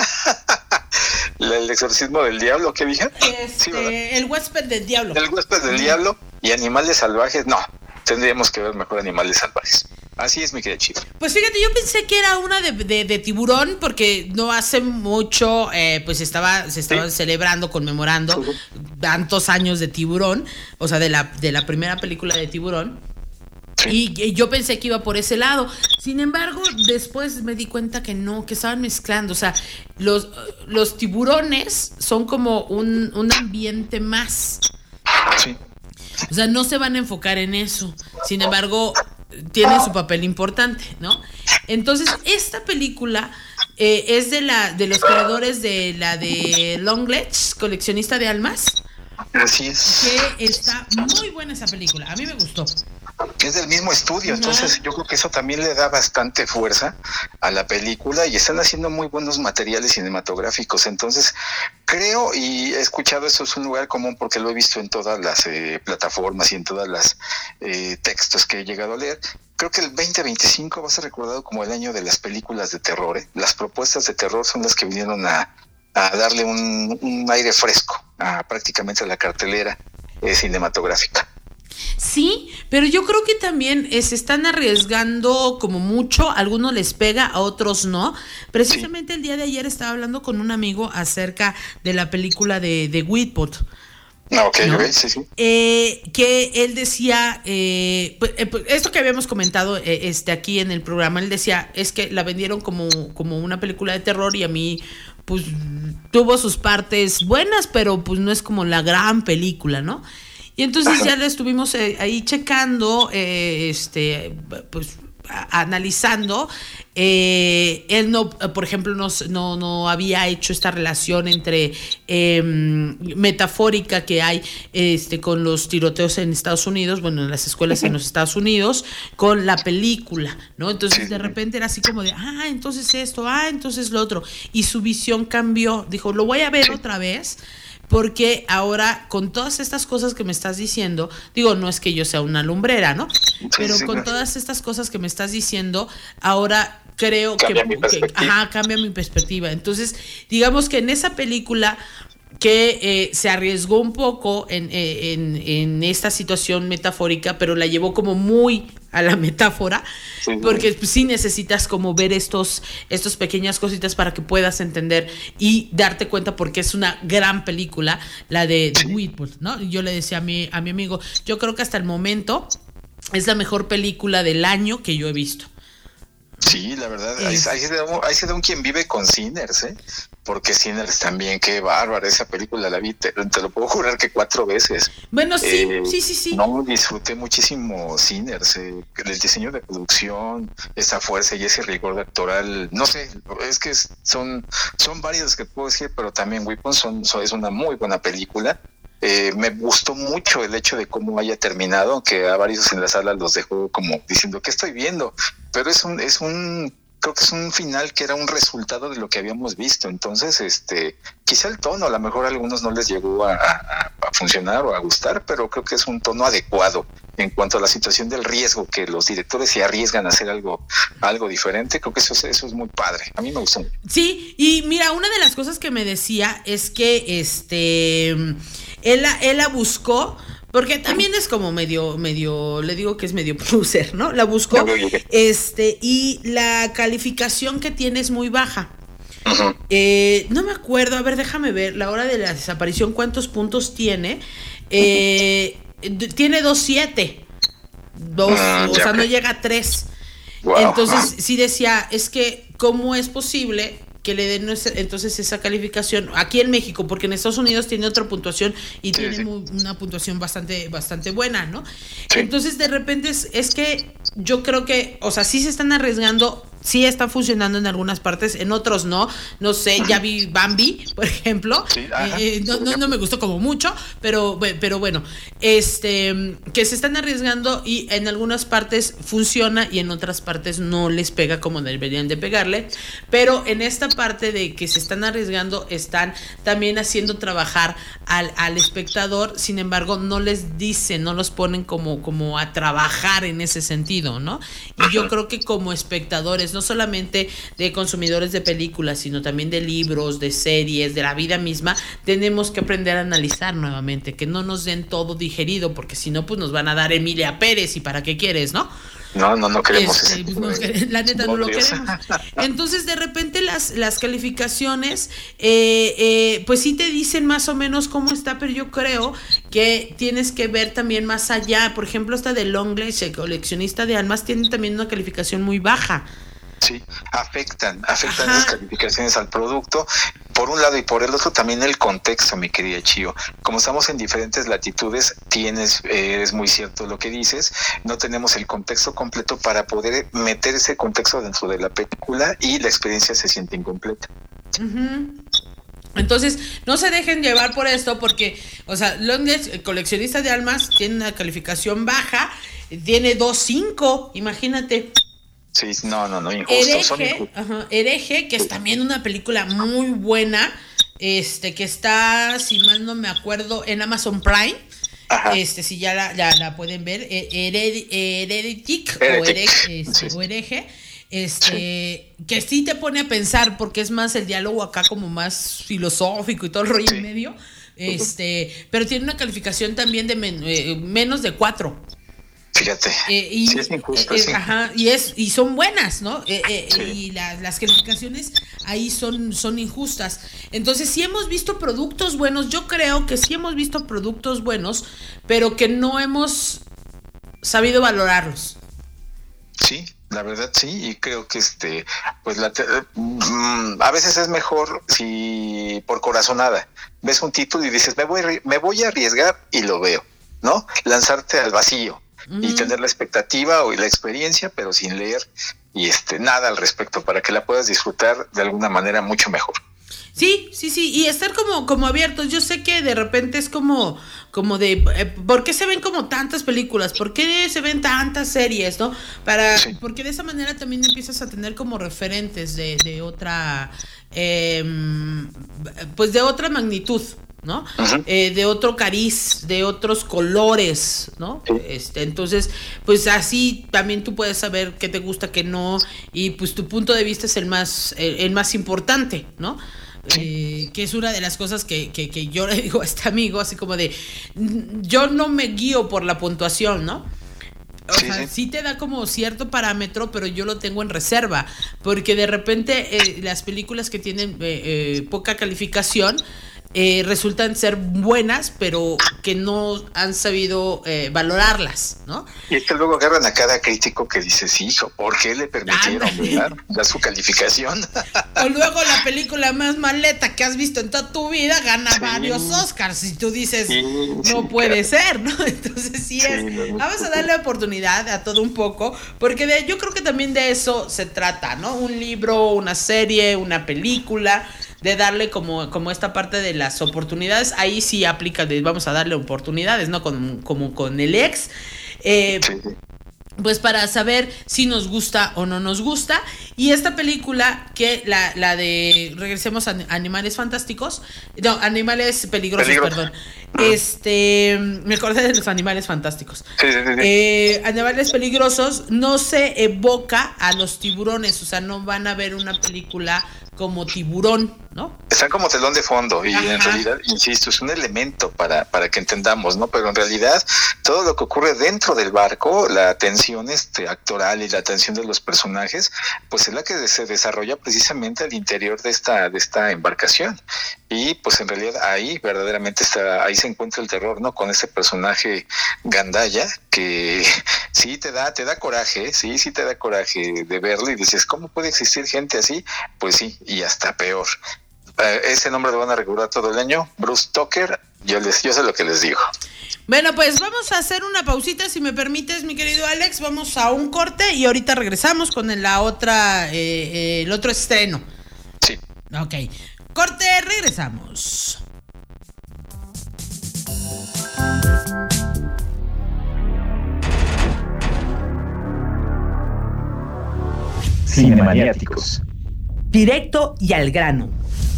la, el exorcismo del diablo, ¿qué dije?
Este, sí, el huésped del diablo.
El huésped del diablo y Animales Salvajes, no, tendríamos que ver mejor Animales Salvajes. Así es, mi querida Chiva.
Pues fíjate, yo pensé que era una de, de, de tiburón, porque no hace mucho, eh, pues estaba, se estaban ¿Sí? celebrando, conmemorando uh-huh. tantos años de Tiburón, o sea, de la, de la primera película de Tiburón. Sí. Y, y yo pensé que iba por ese lado. Sin embargo, después me di cuenta que no, que estaban mezclando. O sea, los, los tiburones son como un, un ambiente más.
Sí.
O sea, no se van a enfocar en eso. Sin embargo, tiene su papel importante, ¿no? Entonces, esta película eh, es de la de los creadores de la de Longlegs, Coleccionista de Almas.
Así es.
Que está muy buena esa película. A mí me gustó.
Es del mismo estudio, uh-huh. Entonces yo creo que eso también le da bastante fuerza a la película y están haciendo muy buenos materiales cinematográficos. Entonces creo, y he escuchado, eso es un lugar común porque lo he visto en todas las eh, plataformas y en todas las eh, textos que he llegado a leer. Creo que el veinte veinticinco va a ser recordado como el año de las películas de terror. ¿eh? Las propuestas de terror son las que vinieron a, a darle un, un aire fresco a prácticamente a la cartelera eh, cinematográfica.
Sí, pero yo creo que también eh, se están arriesgando como mucho, a algunos les pega, a otros no. Precisamente sí. El día de ayer estaba hablando con un amigo acerca de la película de, de Whitpot.
Ok, ¿no? Okay, sí, sí.
Eh, que él decía, eh, pues, eh, pues, esto que habíamos comentado eh, este, aquí en el programa, él decía, es que la vendieron como, como una película de terror y a mí, pues, tuvo sus partes buenas, pero pues no es como la gran película, ¿no? Y entonces ya la estuvimos eh, ahí checando, eh, este, pues a, analizando. Eh, él no, por ejemplo, no, no, no había hecho esta relación entre eh, metafórica que hay este, con los tiroteos en Estados Unidos, bueno, en las escuelas en los Estados Unidos, con la película, ¿no? Entonces de repente era así como de, ah, entonces esto, ah, entonces lo otro. Y su visión cambió. Dijo, lo voy a ver otra vez. Porque ahora, con todas estas cosas que me estás diciendo, digo, no es que yo sea una lumbrera, ¿no? Pero sí, con claro. todas estas cosas que me estás diciendo, ahora creo
cambia
que,
mi
que ajá, cambia mi perspectiva. Entonces, digamos que en esa película que eh, se arriesgó un poco en, en, en esta situación metafórica, pero la llevó como muy a la metáfora, sí, porque pues, sí necesitas como ver estos, estos pequeñas cositas para que puedas entender y darte cuenta, porque es una gran película, la de, de Whitpot, ¿no? Yo le decía a mi, a mi amigo, yo creo que hasta el momento es la mejor película del año que yo he visto.
Sí, la verdad, ahí, ahí, se da un, ahí se da un quien vive con Sinners, ¿eh? Porque Sinners también, qué bárbara, esa película la vi, te, te lo puedo jurar que cuatro veces.
Bueno, sí, eh, sí, sí, sí.
No, disfruté muchísimo Sinners, eh, el diseño de producción, esa fuerza y ese rigor actoral, no sé, es que son, son varios que puedo decir, pero también Weapon son, son, es una muy buena película. Eh, me gustó mucho el hecho de cómo haya terminado, que a varios en la sala los dejó como diciendo, ¿qué estoy viendo? Pero es un, es un, creo que es un final que era un resultado de lo que habíamos visto. Entonces, este, quizá el tono, a lo mejor a algunos no les llegó a, a, a funcionar o a gustar, pero creo que es un tono adecuado en cuanto a la situación del riesgo, que los directores se arriesgan a hacer algo, algo diferente. Creo que eso, eso es muy padre. A mí me gustó.
Sí, y mira, una de las cosas que me decía es que, este, él la, él la buscó. Porque también es como medio, medio, le digo que es medio producer, ¿no? La buscó, este, y la calificación que tiene es muy baja. Uh-huh. Eh, no me acuerdo, a ver, déjame ver, la hora de la desaparición, ¿cuántos puntos tiene? Eh, uh-huh. Tiene dos punto siete. dos, mm, o sea, okay. no llega a tres. Wow. Entonces sí decía, es que ¿cómo es posible que le den entonces esa calificación aquí en México? Porque en Estados Unidos tiene otra puntuación y sí, tiene sí. una puntuación bastante bastante buena, ¿no? Sí. Entonces de repente es, es que yo creo que, o sea, sí se están arriesgando, sí está funcionando en algunas partes, en otros no, no sé, ya vi Bambi, por ejemplo, sí, eh, no, no, no me gustó como mucho, pero, pero bueno, este, que se están arriesgando y en algunas partes funciona y en otras partes no les pega como deberían de pegarle, pero en esta parte de que se están arriesgando, están también haciendo trabajar al, al espectador, sin embargo, no les dicen, no los ponen como, como a trabajar en ese sentido, ¿no? Y yo creo que como espectadores, no solamente de consumidores de películas, sino también de libros, de series, de la vida misma, tenemos que aprender a analizar nuevamente, que no nos den todo digerido, porque si no, pues nos van a dar Emilia Pérez, y ¿para qué quieres, no?
No, no, no queremos
este,
eso.
No, la neta no lo queremos. Entonces, de repente, las, las calificaciones, eh, eh, pues sí te dicen más o menos cómo está, pero yo creo que tienes que ver también más allá. Por ejemplo, esta de Longlegs, el coleccionista de almas, tiene también una calificación muy baja.
Sí, afectan, afectan Ajá. las calificaciones al producto, por un lado, y por el otro también el contexto, mi querida Chío. Como estamos en diferentes latitudes, tienes, eh, es muy cierto lo que dices, no tenemos el contexto completo para poder meter ese contexto dentro de la película y la experiencia se siente incompleta.
Uh-huh. Entonces, no se dejen llevar por esto, porque, o sea, Longlegs, el coleccionista de almas, tiene una calificación baja, tiene dos punto cinco, imagínate.
Sí, no, no, no, injusto.
Hereje,
son injustos.
Ajá, Hereje, que es también una película muy buena, este, que está, si mal no me acuerdo, en Amazon Prime. Ajá. Este, si ya la, ya la pueden ver, Hered, Heretic, o, Hereje, este, sí. o Hereje, este, sí. que sí te pone a pensar, porque es más el diálogo acá como más filosófico y todo el rollo sí. en medio, este, pero tiene una calificación también de men, eh, menos de cuatro.
Fíjate,
eh, y,
sí es injusto,
eh,
sí.
Ajá, y es y son buenas, ¿no? Eh, eh,
sí.
Y la, las calificaciones ahí son, son injustas. Entonces, sí hemos visto productos buenos, yo creo que sí hemos visto productos buenos, pero que no hemos sabido valorarlos.
Sí, la verdad sí, y creo que este, pues la te, mm, a veces es mejor si por corazonada ves un título y dices, me voy, me voy a arriesgar y lo veo, ¿no? Lanzarte al vacío. Uh-huh. Y tener la expectativa o la experiencia, pero sin leer y este nada al respecto, para que la puedas disfrutar de alguna manera mucho mejor.
Sí, sí, sí, y estar como, como abiertos. Yo sé que de repente es como, como de, eh, ¿por qué se ven como tantas películas? ¿Por qué se ven tantas series, no? Para, sí. Porque de esa manera también empiezas a tener como referentes de, de otra, eh, pues de otra magnitud, ¿no? Uh-huh. Eh, de otro cariz, de otros colores, ¿no? Sí. Este, entonces, pues así también tú puedes saber qué te gusta, qué no, y pues tu punto de vista es el más, el, el más importante, ¿no? Sí. Eh, que es una de las cosas que, que, que yo le digo a este amigo, así como de, yo no me guío por la puntuación, ¿no? O sí, sea, sí. sí te da como cierto parámetro, pero yo lo tengo en reserva, porque de repente eh, las películas que tienen eh, eh, poca calificación Eh, resultan ser buenas, pero que no han sabido eh, valorarlas, ¿no?
Y es que luego agarran a cada crítico que dice, sí, hijo, ¿por qué le permitieron dar su calificación?
O luego la película más maleta que has visto en toda tu vida gana sí. varios Oscars, y tú dices, sí, no sí, puede claro. ser, ¿no? Entonces sí, sí es, no, no, vamos a darle oportunidad a todo un poco, porque de, yo creo que también de eso se trata, ¿no? Un libro, una serie, una película, de darle como, como esta parte de las oportunidades. Ahí sí aplica de vamos a darle oportunidades, ¿no? Con, como con el ex. Eh, pues para saber si nos gusta o no nos gusta. Y esta película, que la, la de regresemos a Animales Fantásticos, no, Animales Peligrosos, Peligro. perdón. Este, me acordé de los Animales Fantásticos.
Sí, sí, sí.
Eh, Animales Peligrosos no se evoca a los tiburones, o sea, no van a ver una película como Tiburón, ¿no?
Están como telón de fondo y Ajá. en realidad, insisto, es un elemento para, para que entendamos, ¿no? Pero en realidad todo lo que ocurre dentro del barco, la tensión este, actoral y la tensión de los personajes, pues es la que se desarrolla precisamente al interior de esta, de esta embarcación. Y pues en realidad ahí verdaderamente está, ahí se se encuentra el terror, ¿no? Con ese personaje Gandaya, que sí te da, te da coraje, sí, sí te da coraje de verlo y dices, ¿cómo puede existir gente así? Pues sí, y hasta peor. Uh, ese nombre lo van a recordar todo el año, Bruce Tucker, yo les, yo sé lo que les digo.
Bueno, pues vamos a hacer una pausita, si me permites, mi querido Alex, vamos a un corte y ahorita regresamos con la otra, eh, eh, el otro estreno.
Sí.
Ok, corte, regresamos.
Cinemaniáticos.
Directo y al grano.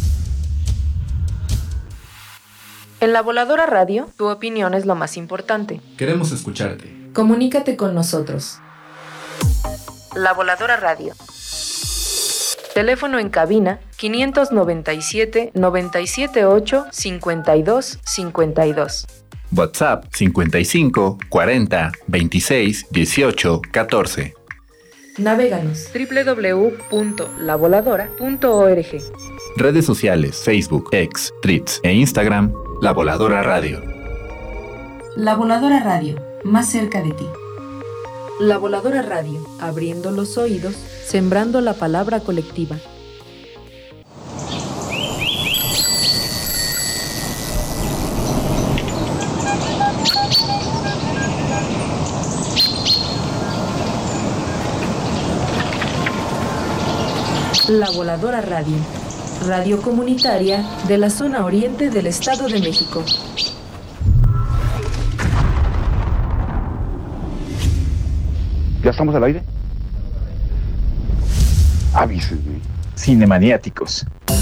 En La Voladora Radio, tu opinión es lo más importante.
Queremos escucharte.
Comunícate con nosotros. La Voladora Radio. Teléfono en cabina quinientos noventa y siete, noventa y siete ocho, cincuenta y dos, cincuenta y dos.
WhatsApp cincuenta y cinco, cuarenta, veintiséis, dieciocho, catorce.
Navéganos doble u doble u doble u punto la voladora punto org.
Redes sociales, Facebook, X, Threads e Instagram, La Voladora Radio.
La Voladora Radio, más cerca de ti. La Voladora Radio, abriendo los oídos, sembrando la palabra colectiva. La Voladora Radio, radio comunitaria de la zona oriente del Estado de México.
¿Ya estamos al aire? Avísenme. Cinemaniáticos.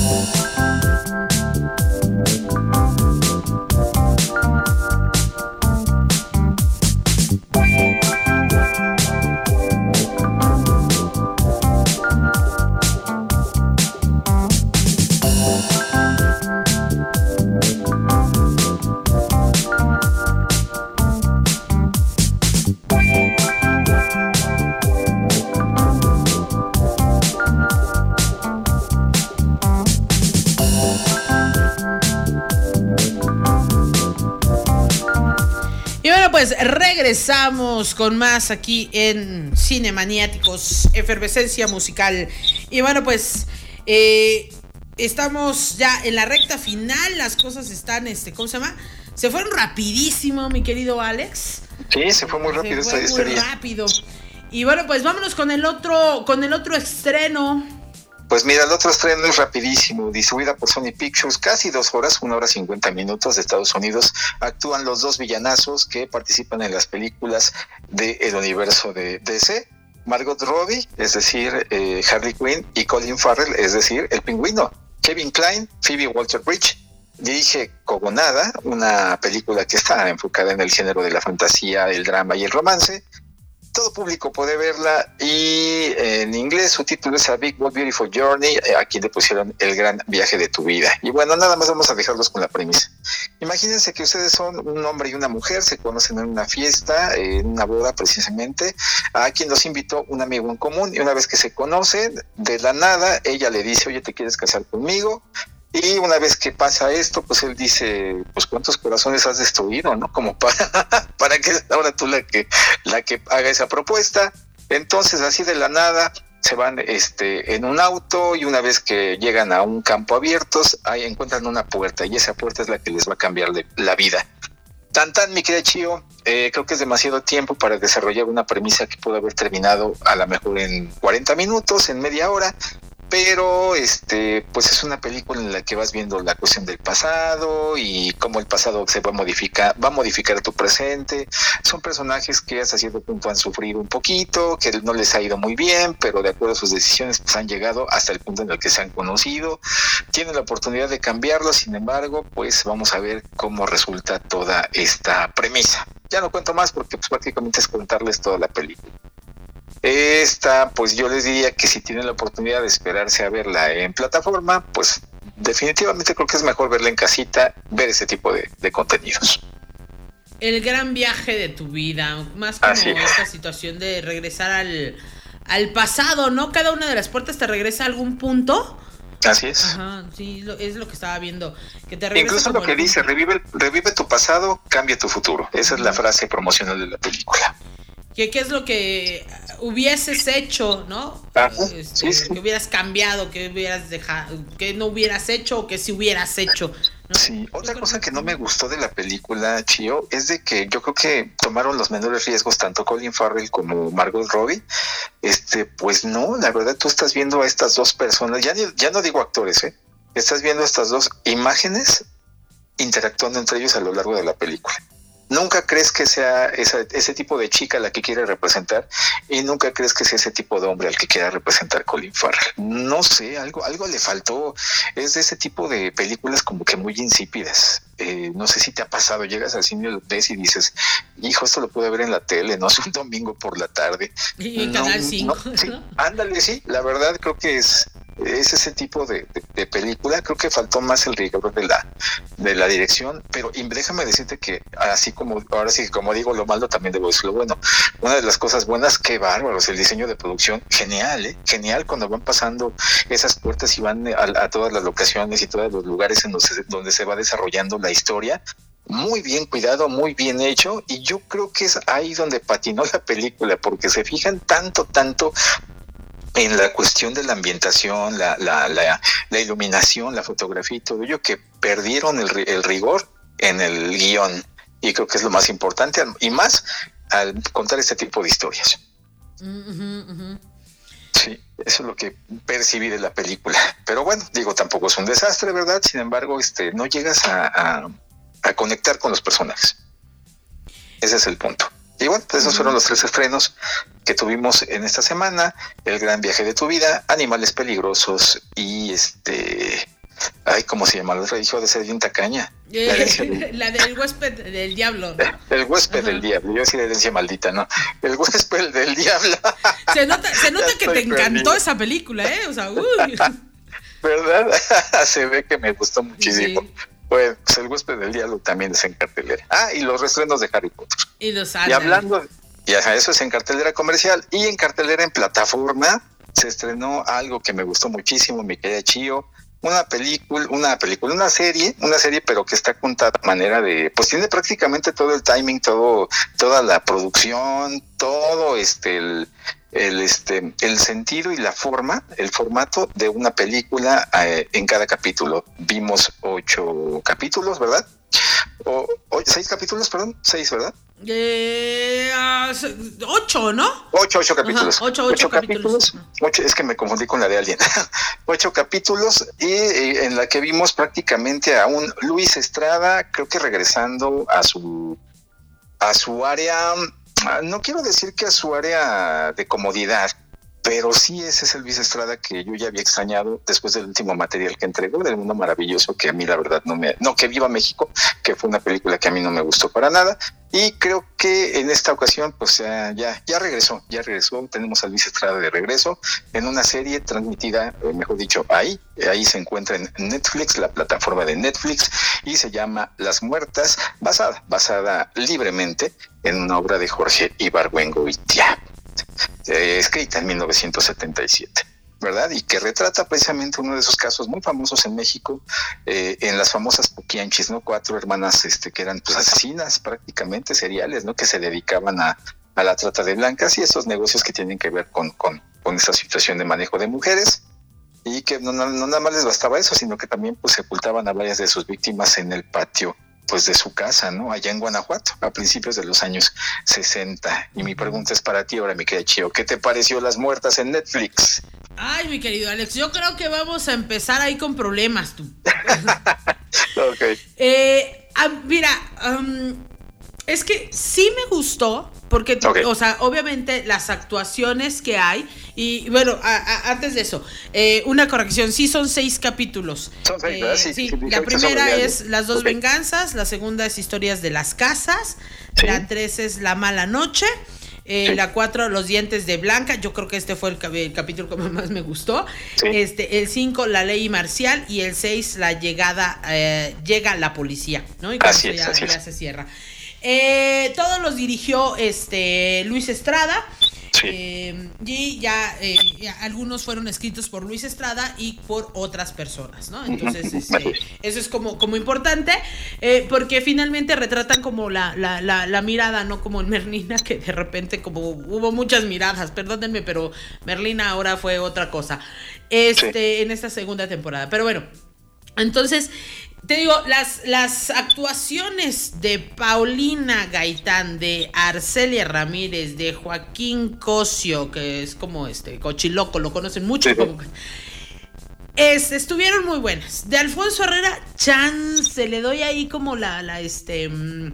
Pues regresamos con más aquí en Cinemaniáticos, efervescencia musical. Y bueno, pues eh, estamos ya en la recta final. Las cosas están, este, ¿cómo se llama? Se fueron rapidísimo, mi querido Alex.
Sí, se fue muy rápido
esta
historia.
Muy rápido. Y bueno, pues vámonos con el otro, con el otro estreno.
Pues mira, el otro estreno es rapidísimo, distribuida por Sony Pictures, casi dos horas, una hora cincuenta minutos de Estados Unidos. Actúan los dos villanazos que participan en las películas del universo de D C. Margot Robbie, es decir, eh, Harley Quinn, y Colin Farrell, es decir, el Pingüino. Kevin Kline, Phoebe Waller-Bridge. Dirige Cogonada, una película que está enfocada en el género de la fantasía, el drama y el romance. Todo público puede verla y en inglés su título es A Big Bold Beautiful Journey. Aquí le pusieron El Gran Viaje de tu Vida. Y bueno, nada más vamos a dejarlos con la premisa. Imagínense que ustedes son un hombre y una mujer, se conocen en una fiesta, en una boda precisamente, a quien los invitó un amigo en común, y una vez que se conocen, de la nada, ella le dice, oye, ¿te quieres casar conmigo? Y una vez que pasa esto, pues él dice, pues cuántos corazones has destruido, ¿no? Como para, para que ahora tú la que, la que haga esa propuesta. Entonces, así de la nada, se van este, en un auto, y una vez que llegan a un campo abierto, ahí encuentran una puerta, y esa puerta es la que les va a cambiar de, la vida. Tan tan, mi querida Chío, eh, creo que es demasiado tiempo para desarrollar una premisa que pudo haber terminado a lo mejor en cuarenta minutos, en media hora. Pero este, pues es una película en la que vas viendo la cuestión del pasado y cómo el pasado se va a modificar, va a modificar tu presente. Son personajes que hasta cierto punto han sufrido un poquito, que no les ha ido muy bien, pero de acuerdo a sus decisiones pues han llegado hasta el punto en el que se han conocido. Tienen la oportunidad de cambiarlo, sin embargo, pues vamos a ver cómo resulta toda esta premisa. Ya no cuento más porque pues prácticamente es contarles toda la película. Esta, pues yo les diría que si tienen la oportunidad de esperarse a verla en plataforma, pues definitivamente creo que es mejor verla en casita, ver ese tipo de, de contenidos.
El gran viaje de tu vida, más como esta situación de regresar al, al pasado, ¿no? Cada una de las puertas te regresa a algún punto.
Así es.
Ajá, sí, lo, es lo que estaba viendo. Que te
Incluso lo que
el...
dice, revive, revive tu pasado, cambia tu futuro. Esa es la frase promocional de la película.
¿Qué, qué es lo que hubieses hecho, no?
Ajá,
este,
sí, sí.
Que hubieras cambiado, que hubieras dejado, que no hubieras hecho o que si hubieras hecho, ¿no?
Sí, otra cosa que no me gustó de la película, Chío, es de que yo creo que tomaron los menores riesgos tanto Colin Farrell como Margot Robbie. Este, pues no, la verdad tú estás viendo a estas dos personas, ya, ni, ya no digo actores, ¿eh? Estás viendo estas dos imágenes interactuando entre ellos a lo largo de la película. Nunca crees que sea esa, ese tipo de chica la que quiere representar y nunca crees que sea ese tipo de hombre al que quiera representar Colin Farrell. No sé, algo, algo le faltó. Es de ese tipo de películas como que muy insípidas. Eh, no sé si te ha pasado, llegas al cine, lo ves y dices, hijo, esto lo pude ver en la tele, no es un domingo por la tarde.
Y en
no,
Canal cinco.
No, sí, ándale, sí, la verdad creo que es... es ese tipo de, de, de película. Creo que faltó más el rigor de la de la dirección, pero y déjame decirte que así como ahora sí como digo lo malo, también debo decir lo bueno. Una de las cosas buenas, qué bárbaros, el diseño de producción, genial, ¿eh? Genial cuando van pasando esas puertas y van a, a todas las locaciones y todos los lugares en donde, donde se va desarrollando la historia. Muy bien cuidado, muy bien hecho, y yo creo que es ahí donde patinó la película, porque se fijan tanto, tanto en la cuestión de la ambientación, la, la, la, la iluminación, la fotografía y todo ello, que perdieron el, el rigor en el guión, y creo que es lo más importante, y más al contar este tipo de historias.
Uh-huh, uh-huh.
Sí, eso es lo que percibí de la película, pero bueno, digo, tampoco es un desastre, ¿verdad? Sin embargo, este, no llegas a, a, a conectar con los personajes. Ese es el punto. Y bueno, pues esos fueron los tres estrenos que tuvimos en esta semana: El gran viaje de tu vida, Animales peligrosos y este... Ay, ¿cómo se llama? La otra dijo de ser bien tacaña.
Eh, la, herencia... la del huésped del diablo, ¿no?
El huésped Ajá. del diablo. Yo sí de herencia maldita, ¿no? El huésped del diablo.
Se nota, se nota que te encantó perdido. Esa película, ¿eh? O sea, uy.
¿Verdad? Se ve que me gustó muchísimo. Sí. Bueno, pues El huésped del diablo también es en cartelera. Ah, y los reestrenos de Harry Potter.
Y los
Y hablando, y eso es en cartelera comercial. Y en cartelera en plataforma se estrenó algo que me gustó muchísimo, mi querida Chío. Una película, una película, una serie, una serie, pero que está contada de manera de, pues tiene prácticamente todo el timing, todo, toda la producción, todo este, el, el este, el sentido y la forma, el formato de una película eh, en cada capítulo. Vimos ocho capítulos, ¿verdad? O, o seis capítulos, perdón, seis, ¿verdad?
Eh, uh, ocho, ¿no?
Ocho, ocho capítulos.
Ajá, ocho, ocho, ocho capítulos.
capítulos. Ocho, es que me confundí con la de alguien. Ocho capítulos y, y en la que vimos prácticamente a un Luis Estrada, creo que regresando a su a su área, no quiero decir que a su área de comodidad, pero sí ese es el Luis Estrada que yo ya había extrañado después del último material que entregó, del Mundo Maravilloso, que a mí la verdad no me... No, que Viva México, que fue una película que a mí no me gustó para nada. Y creo que en esta ocasión, pues ya, ya, ya regresó, ya regresó. Tenemos a Luis Estrada de regreso en una serie transmitida, eh, mejor dicho, ahí. Ahí se encuentra en Netflix, la plataforma de Netflix, y se llama Las Muertas, basada, basada libremente en una obra de Jorge Ibargüengoitia. Eh, escrita en mil novecientos setenta y siete, ¿verdad? Y que retrata precisamente uno de esos casos muy famosos en México, eh, en las famosas Poquianchis, ¿no? Cuatro hermanas este, que eran pues asesinas prácticamente seriales, ¿no? Que se dedicaban a, a la trata de blancas y esos negocios que tienen que ver con, con, con esta situación de manejo de mujeres, y que no, no, no nada más les bastaba eso, sino que también pues sepultaban a varias de sus víctimas en el patio pues de su casa, ¿no? Allá en Guanajuato, a principios de los años sesenta. Y mi pregunta es para ti ahora, mi querida Chío, ¿qué te pareció Las Muertas en Netflix?
Ay, mi querido Alex, yo creo que vamos a empezar ahí con problemas, tú.
Ok.
Eh, ah, mira, um, es que sí me gustó, porque, okay. o sea, obviamente las actuaciones que hay, y bueno, a, a, antes de eso, eh, una corrección, sí son seis capítulos.
Son seis,
eh,
sí,
sí,
sí,
la primera es Las dos
okay.
venganzas, la segunda es Historias de las casas,
¿sí?
La tres es La mala noche, eh, sí. La cuatro, Los dientes de Blanca, yo creo que este fue el, el capítulo que más me gustó, sí. este, el cinco, La ley marcial, y el seis, La llegada, eh, llega la policía, ¿no? Y
así es,
ya,
así
ya
es.
se cierra. Eh, todos los dirigió este Luis Estrada.
Sí.
Eh, y ya, eh, ya algunos fueron escritos por Luis Estrada y por otras personas, ¿no? Entonces, este, eso es como, como importante, eh, porque finalmente retratan como la, la, la, la mirada, no como en Merlina, que de repente como hubo muchas miradas, perdónenme, pero Merlina ahora fue otra cosa, este, sí. en esta segunda temporada. Pero bueno, entonces... Te digo, las, las actuaciones de Paulina Gaitán, de Arcelia Ramírez, de Joaquín Cosio, que es como este Cochiloco, lo conocen mucho, sí. como, es, estuvieron muy buenas. De Alfonso Herrera, chance, le doy ahí como la, la este,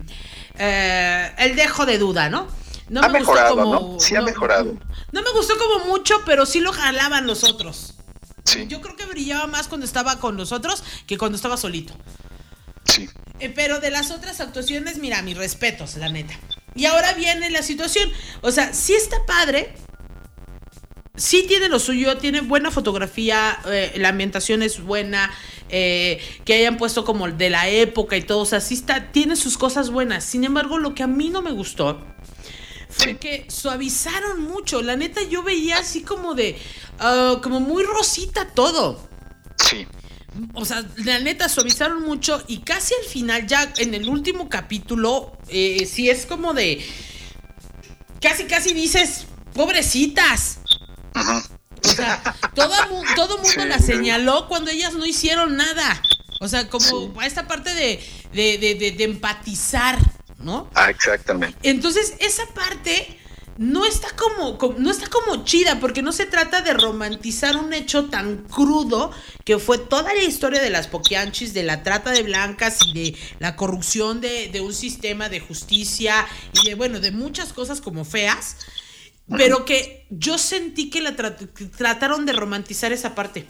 eh, el dejo de duda, ¿no? No
ha
me
mejorado,
gustó como,
¿no? Sí
no,
ha mejorado.
No me gustó como mucho, pero sí lo jalaban los otros.
Sí.
Yo creo que brillaba más cuando estaba con nosotros que cuando estaba solito.
Sí.
Eh, pero de las otras actuaciones, mira, mis respetos, la neta. Y ahora viene la situación. O sea, sí está padre. Sí tiene lo suyo, tiene buena fotografía, eh, la ambientación es buena, eh, que hayan puesto como de la época y todo. O sea, sí está, tiene sus cosas buenas. Sin embargo, lo que a mí no me gustó fue sí. que suavizaron mucho. La neta, yo veía así como de... Uh, como muy rosita todo.
Sí.
O sea, la neta, suavizaron mucho. Y casi al final, ya en el último capítulo, eh, sí es como de... Casi, casi dices, pobrecitas.
Ajá.
O sea, todo, todo mundo sí, la señaló cuando ellas no hicieron nada. O sea, como sí. a esta parte de, de, de, de, de empatizar, ¿no?
Ah, exactamente.
Entonces, esa parte no está como, como no está como chida, porque no se trata de romantizar un hecho tan crudo que fue toda la historia de las poquianchis, de la trata de blancas y de la corrupción de, de un sistema de justicia y de, bueno, de muchas cosas como feas, pero que yo sentí que la tra- que trataron de romantizar esa parte.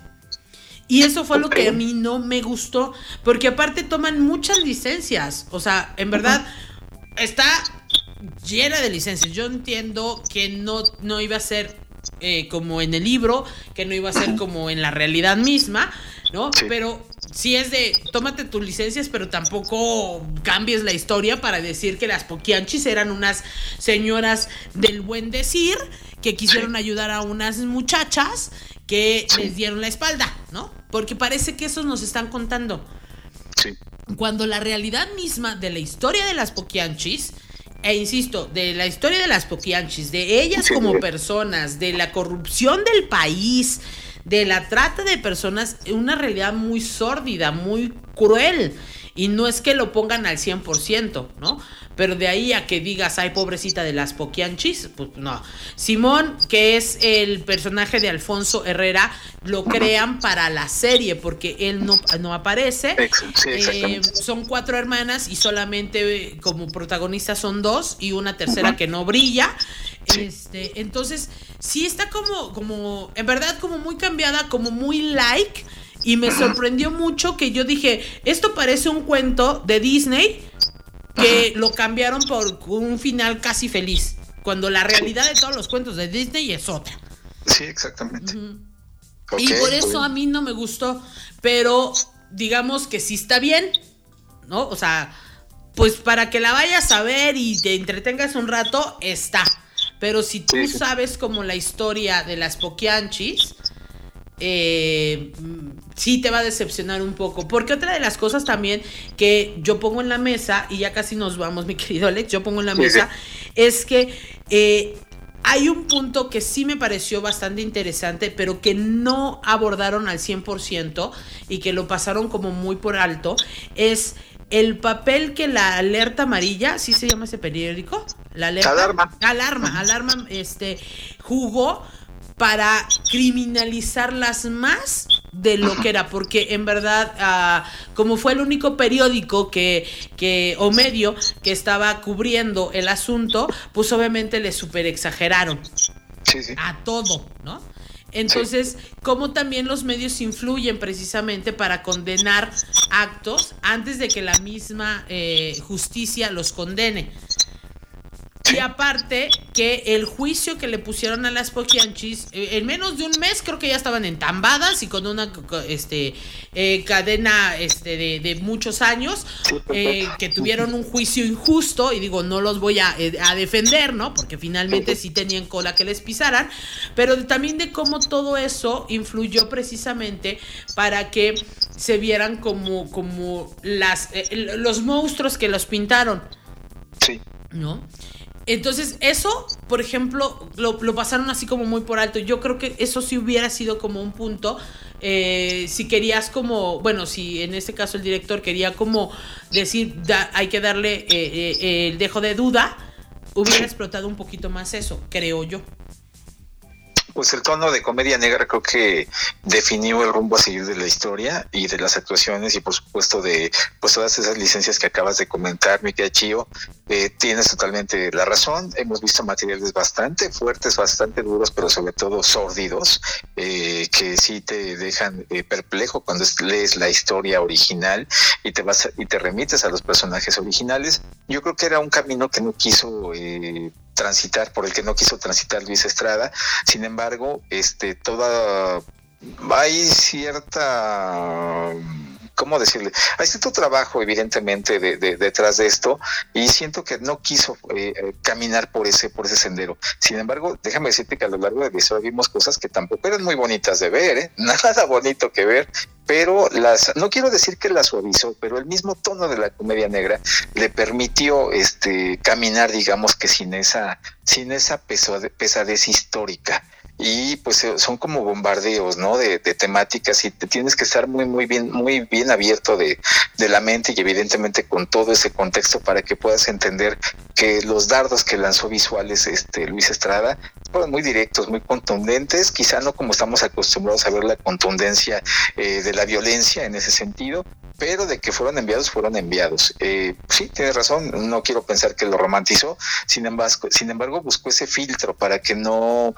Y eso fue lo que a mí no me gustó, porque aparte toman muchas licencias, o sea, en verdad está llena de licencias. Yo entiendo que no, no iba a ser eh, como en el libro, que no iba a ser como en la realidad misma, ¿no? Sí. Pero sí es de, tómate tus licencias, pero tampoco cambies la historia para decir que las poquianchis eran unas señoras del buen decir, que quisieron sí. ayudar a unas muchachas que sí. les dieron la espalda, ¿no? Porque parece que eso nos están contando.
Sí.
Cuando la realidad misma de la historia de las poquianchis, e insisto, de la historia de las poquianchis, de ellas sí, como sí. personas, de la corrupción del país, de la trata de personas, una realidad muy sórdida, muy cruel. Y no es que lo pongan al cien por ciento, ¿no? Pero de ahí a que digas, ay, pobrecita de las poquianchis, pues no. Simón, que es el personaje de Alfonso Herrera, lo crean para la serie, porque él no, no aparece.
Sí,
eh, son cuatro hermanas y solamente como protagonistas son dos y una tercera uh-huh. que no brilla. Sí. Este, entonces, sí está como, como, en verdad, como muy cambiada, como muy like. Y me sorprendió mucho que yo dije, esto parece un cuento de Disney que lo cambiaron por un final casi feliz, cuando la realidad de todos los cuentos de Disney es otra.
Sí, exactamente.
Uh-huh. Okay, y por eso bien. A mí no me gustó, pero digamos que sí está bien, ¿no? O sea, pues para que la vayas a ver y te entretengas un rato, está. Pero si tú sí, sí. sabes como la historia de las poquianchis, Eh, sí te va a decepcionar un poco, porque otra de las cosas también que yo pongo en la mesa, y ya casi nos vamos, mi querido Alex, yo pongo en la mesa, es que eh, hay un punto que sí me pareció bastante interesante, pero que no abordaron al cien por ciento y que lo pasaron como muy por alto, es el papel que la Alerta Amarilla, ¿sí se llama ese periódico? La alerta,
Alarma.
Alarma, Alarma, este, jugó para criminalizarlas más de lo que era, porque en verdad, uh, como fue el único periódico que, que o medio que estaba cubriendo el asunto, pues obviamente le super exageraron
sí, sí.
a todo, ¿no? Entonces, sí. como también los medios influyen precisamente para condenar actos antes de que la misma eh, justicia los condene. Y aparte que el juicio que le pusieron a las Poquianchis, eh, en menos de un mes creo que ya estaban entambadas y con una este eh, cadena este de, de muchos años, eh, que tuvieron un juicio injusto, y digo, no los voy a, eh, a defender, ¿no? Porque finalmente sí tenían cola que les pisaran, pero de, también de cómo todo eso influyó precisamente para que se vieran como, como las eh, los monstruos que los pintaron.
Sí.
¿No? Entonces, eso, por ejemplo, lo, lo pasaron así como muy por alto. Yo creo que eso sí hubiera sido como un punto. Eh, si querías como, bueno, si en este caso el director quería como decir, da, hay que darle eh, eh, el dejo de duda, hubiera explotado un poquito más eso, creo yo.
Pues el tono de comedia negra creo que definió el rumbo a seguir de la historia y de las actuaciones, y por supuesto de pues todas esas licencias que acabas de comentar, mi querida Chío. Eh, tienes totalmente la razón. Hemos visto materiales bastante fuertes, bastante duros, pero sobre todo sórdidos, eh, que sí te dejan eh, perplejo cuando lees la historia original y te vas a, y te remites a los personajes originales. Yo creo que era un camino que no quiso eh, transitar, por el que no quiso transitar Luis Estrada. Sin embargo, este, toda hay cierta, ¿cómo decirle? Hay cierto trabajo, evidentemente, de, de, detrás de esto, y siento que no quiso eh, caminar por ese, por ese sendero. Sin embargo, déjame decirte que a lo largo de la historia vimos cosas que tampoco eran muy bonitas de ver, ¿eh? Nada bonito que ver, pero las, no quiero decir que las suavizó, pero el mismo tono de la comedia negra le permitió este caminar, digamos que sin esa, sin esa pesade, pesadez histórica. Y pues son como bombardeos, ¿no? De, de temáticas, y te tienes que estar muy, muy bien, muy bien abierto de, de la mente, y evidentemente con todo ese contexto para que puedas entender que los dardos que lanzó visuales este Luis Estrada fueron muy directos, muy contundentes, quizá no como estamos acostumbrados a ver la contundencia eh, de la violencia en ese sentido, pero de que fueron enviados, fueron enviados. Eh, sí, tienes razón, no quiero pensar que lo romantizó, sin embargo, sin embargo buscó ese filtro para que no,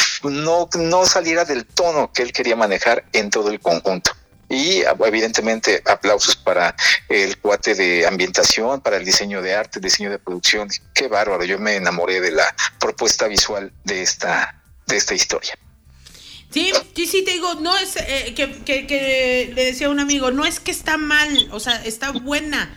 no, no saliera del tono que él quería manejar en todo el conjunto. Y evidentemente aplausos para el cuate de ambientación, para el diseño de arte, diseño de producción. Qué bárbaro, yo me enamoré de la propuesta visual de esta, de esta historia.
Sí, sí, sí, te digo, no es eh, que, que, que le decía a un amigo, no es que está mal, o sea, está buena.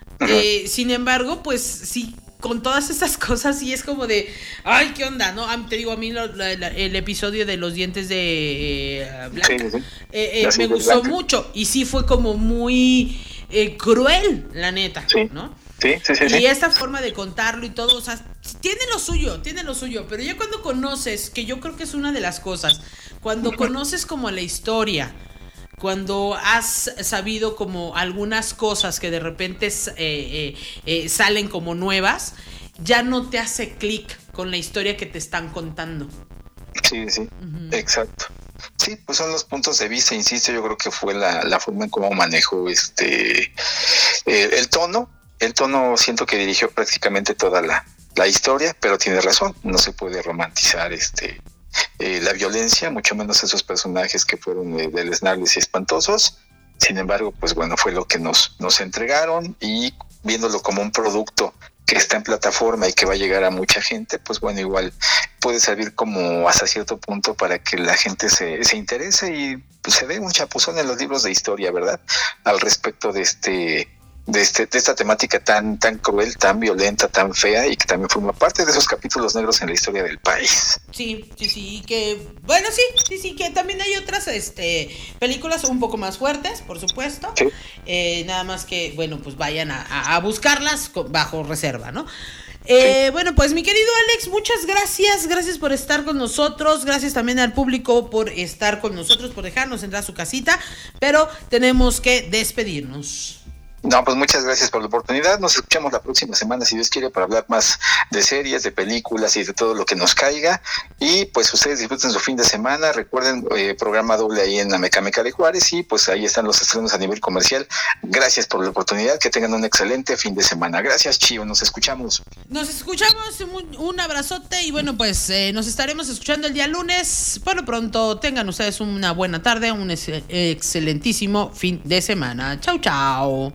Eh, sin embargo, pues sí, con todas estas cosas sí es como de, ay, ¿qué onda? ¿No? Te digo, a mí lo, la, la, el episodio de los dientes de eh, Blanca, sí, sí. Eh, eh, me gustó Blanca. mucho, y sí fue como muy eh, cruel, la neta, sí. ¿no?
Sí, sí, sí,
y
sí.
esta forma de contarlo y todo, o sea, tiene lo suyo, tiene lo suyo, pero ya cuando conoces, que yo creo que es una de las cosas, cuando conoces como la historia, cuando has sabido como algunas cosas que de repente eh, eh, eh, salen como nuevas, ya no te hace clic con la historia que te están contando.
Sí, sí, uh-huh. Exacto. Sí, pues son los puntos de vista, insisto, yo creo que fue la, la forma en cómo manejó este eh, el tono. El tono siento que dirigió prácticamente toda la, la historia, pero tiene razón, no se puede romantizar este eh, la violencia, mucho menos esos personajes que fueron eh, deleznables y espantosos. Sin embargo, pues bueno, fue lo que nos, nos entregaron, y viéndolo como un producto que está en plataforma y que va a llegar a mucha gente, pues bueno, igual puede servir como hasta cierto punto para que la gente se, se interese, y pues, se ve un chapuzón en los libros de historia, ¿verdad? Al respecto de este... De, este, de esta temática tan tan cruel, tan violenta, tan fea, y que también forma parte de esos capítulos negros en la historia del país.
Sí, sí, sí, que bueno, sí, sí, sí, que también hay otras este películas un poco más fuertes, por supuesto. Sí. Eh, nada más que, bueno, pues vayan a, a, a buscarlas bajo reserva, ¿no? Eh, sí. Bueno, pues mi querido Alex, muchas gracias, gracias por estar con nosotros, gracias también al público por estar con nosotros, por dejarnos entrar a su casita, pero tenemos que despedirnos.
No, pues muchas gracias por la oportunidad. Nos escuchamos la próxima semana, si Dios quiere, para hablar más de series, de películas y de todo lo que nos caiga. Y pues ustedes disfruten su fin de semana. Recuerden, eh, programa doble ahí en Amecameca de Juárez, y pues ahí están los estrenos a nivel comercial. Gracias por la oportunidad. Que tengan un excelente fin de semana. Gracias, Chío. Nos escuchamos.
Nos escuchamos. Un, un abrazote, y bueno, pues eh, nos estaremos escuchando el día lunes. Por lo pronto, tengan ustedes una buena tarde, un ex- excelentísimo fin de semana. Chau, chau.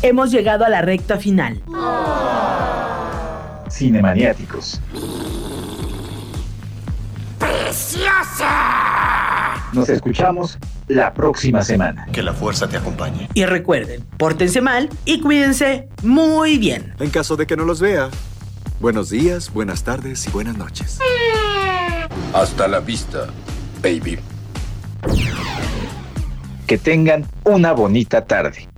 hemos llegado a la recta final.
Cinemaniáticos.
¡Preciosa!
Nos escuchamos la próxima semana.
Que la fuerza te acompañe.
Y recuerden, pórtense mal y cuídense muy bien.
En caso de que no los vea, buenos días, buenas tardes y buenas noches.
Hasta la vista, baby.
Que tengan una bonita tarde.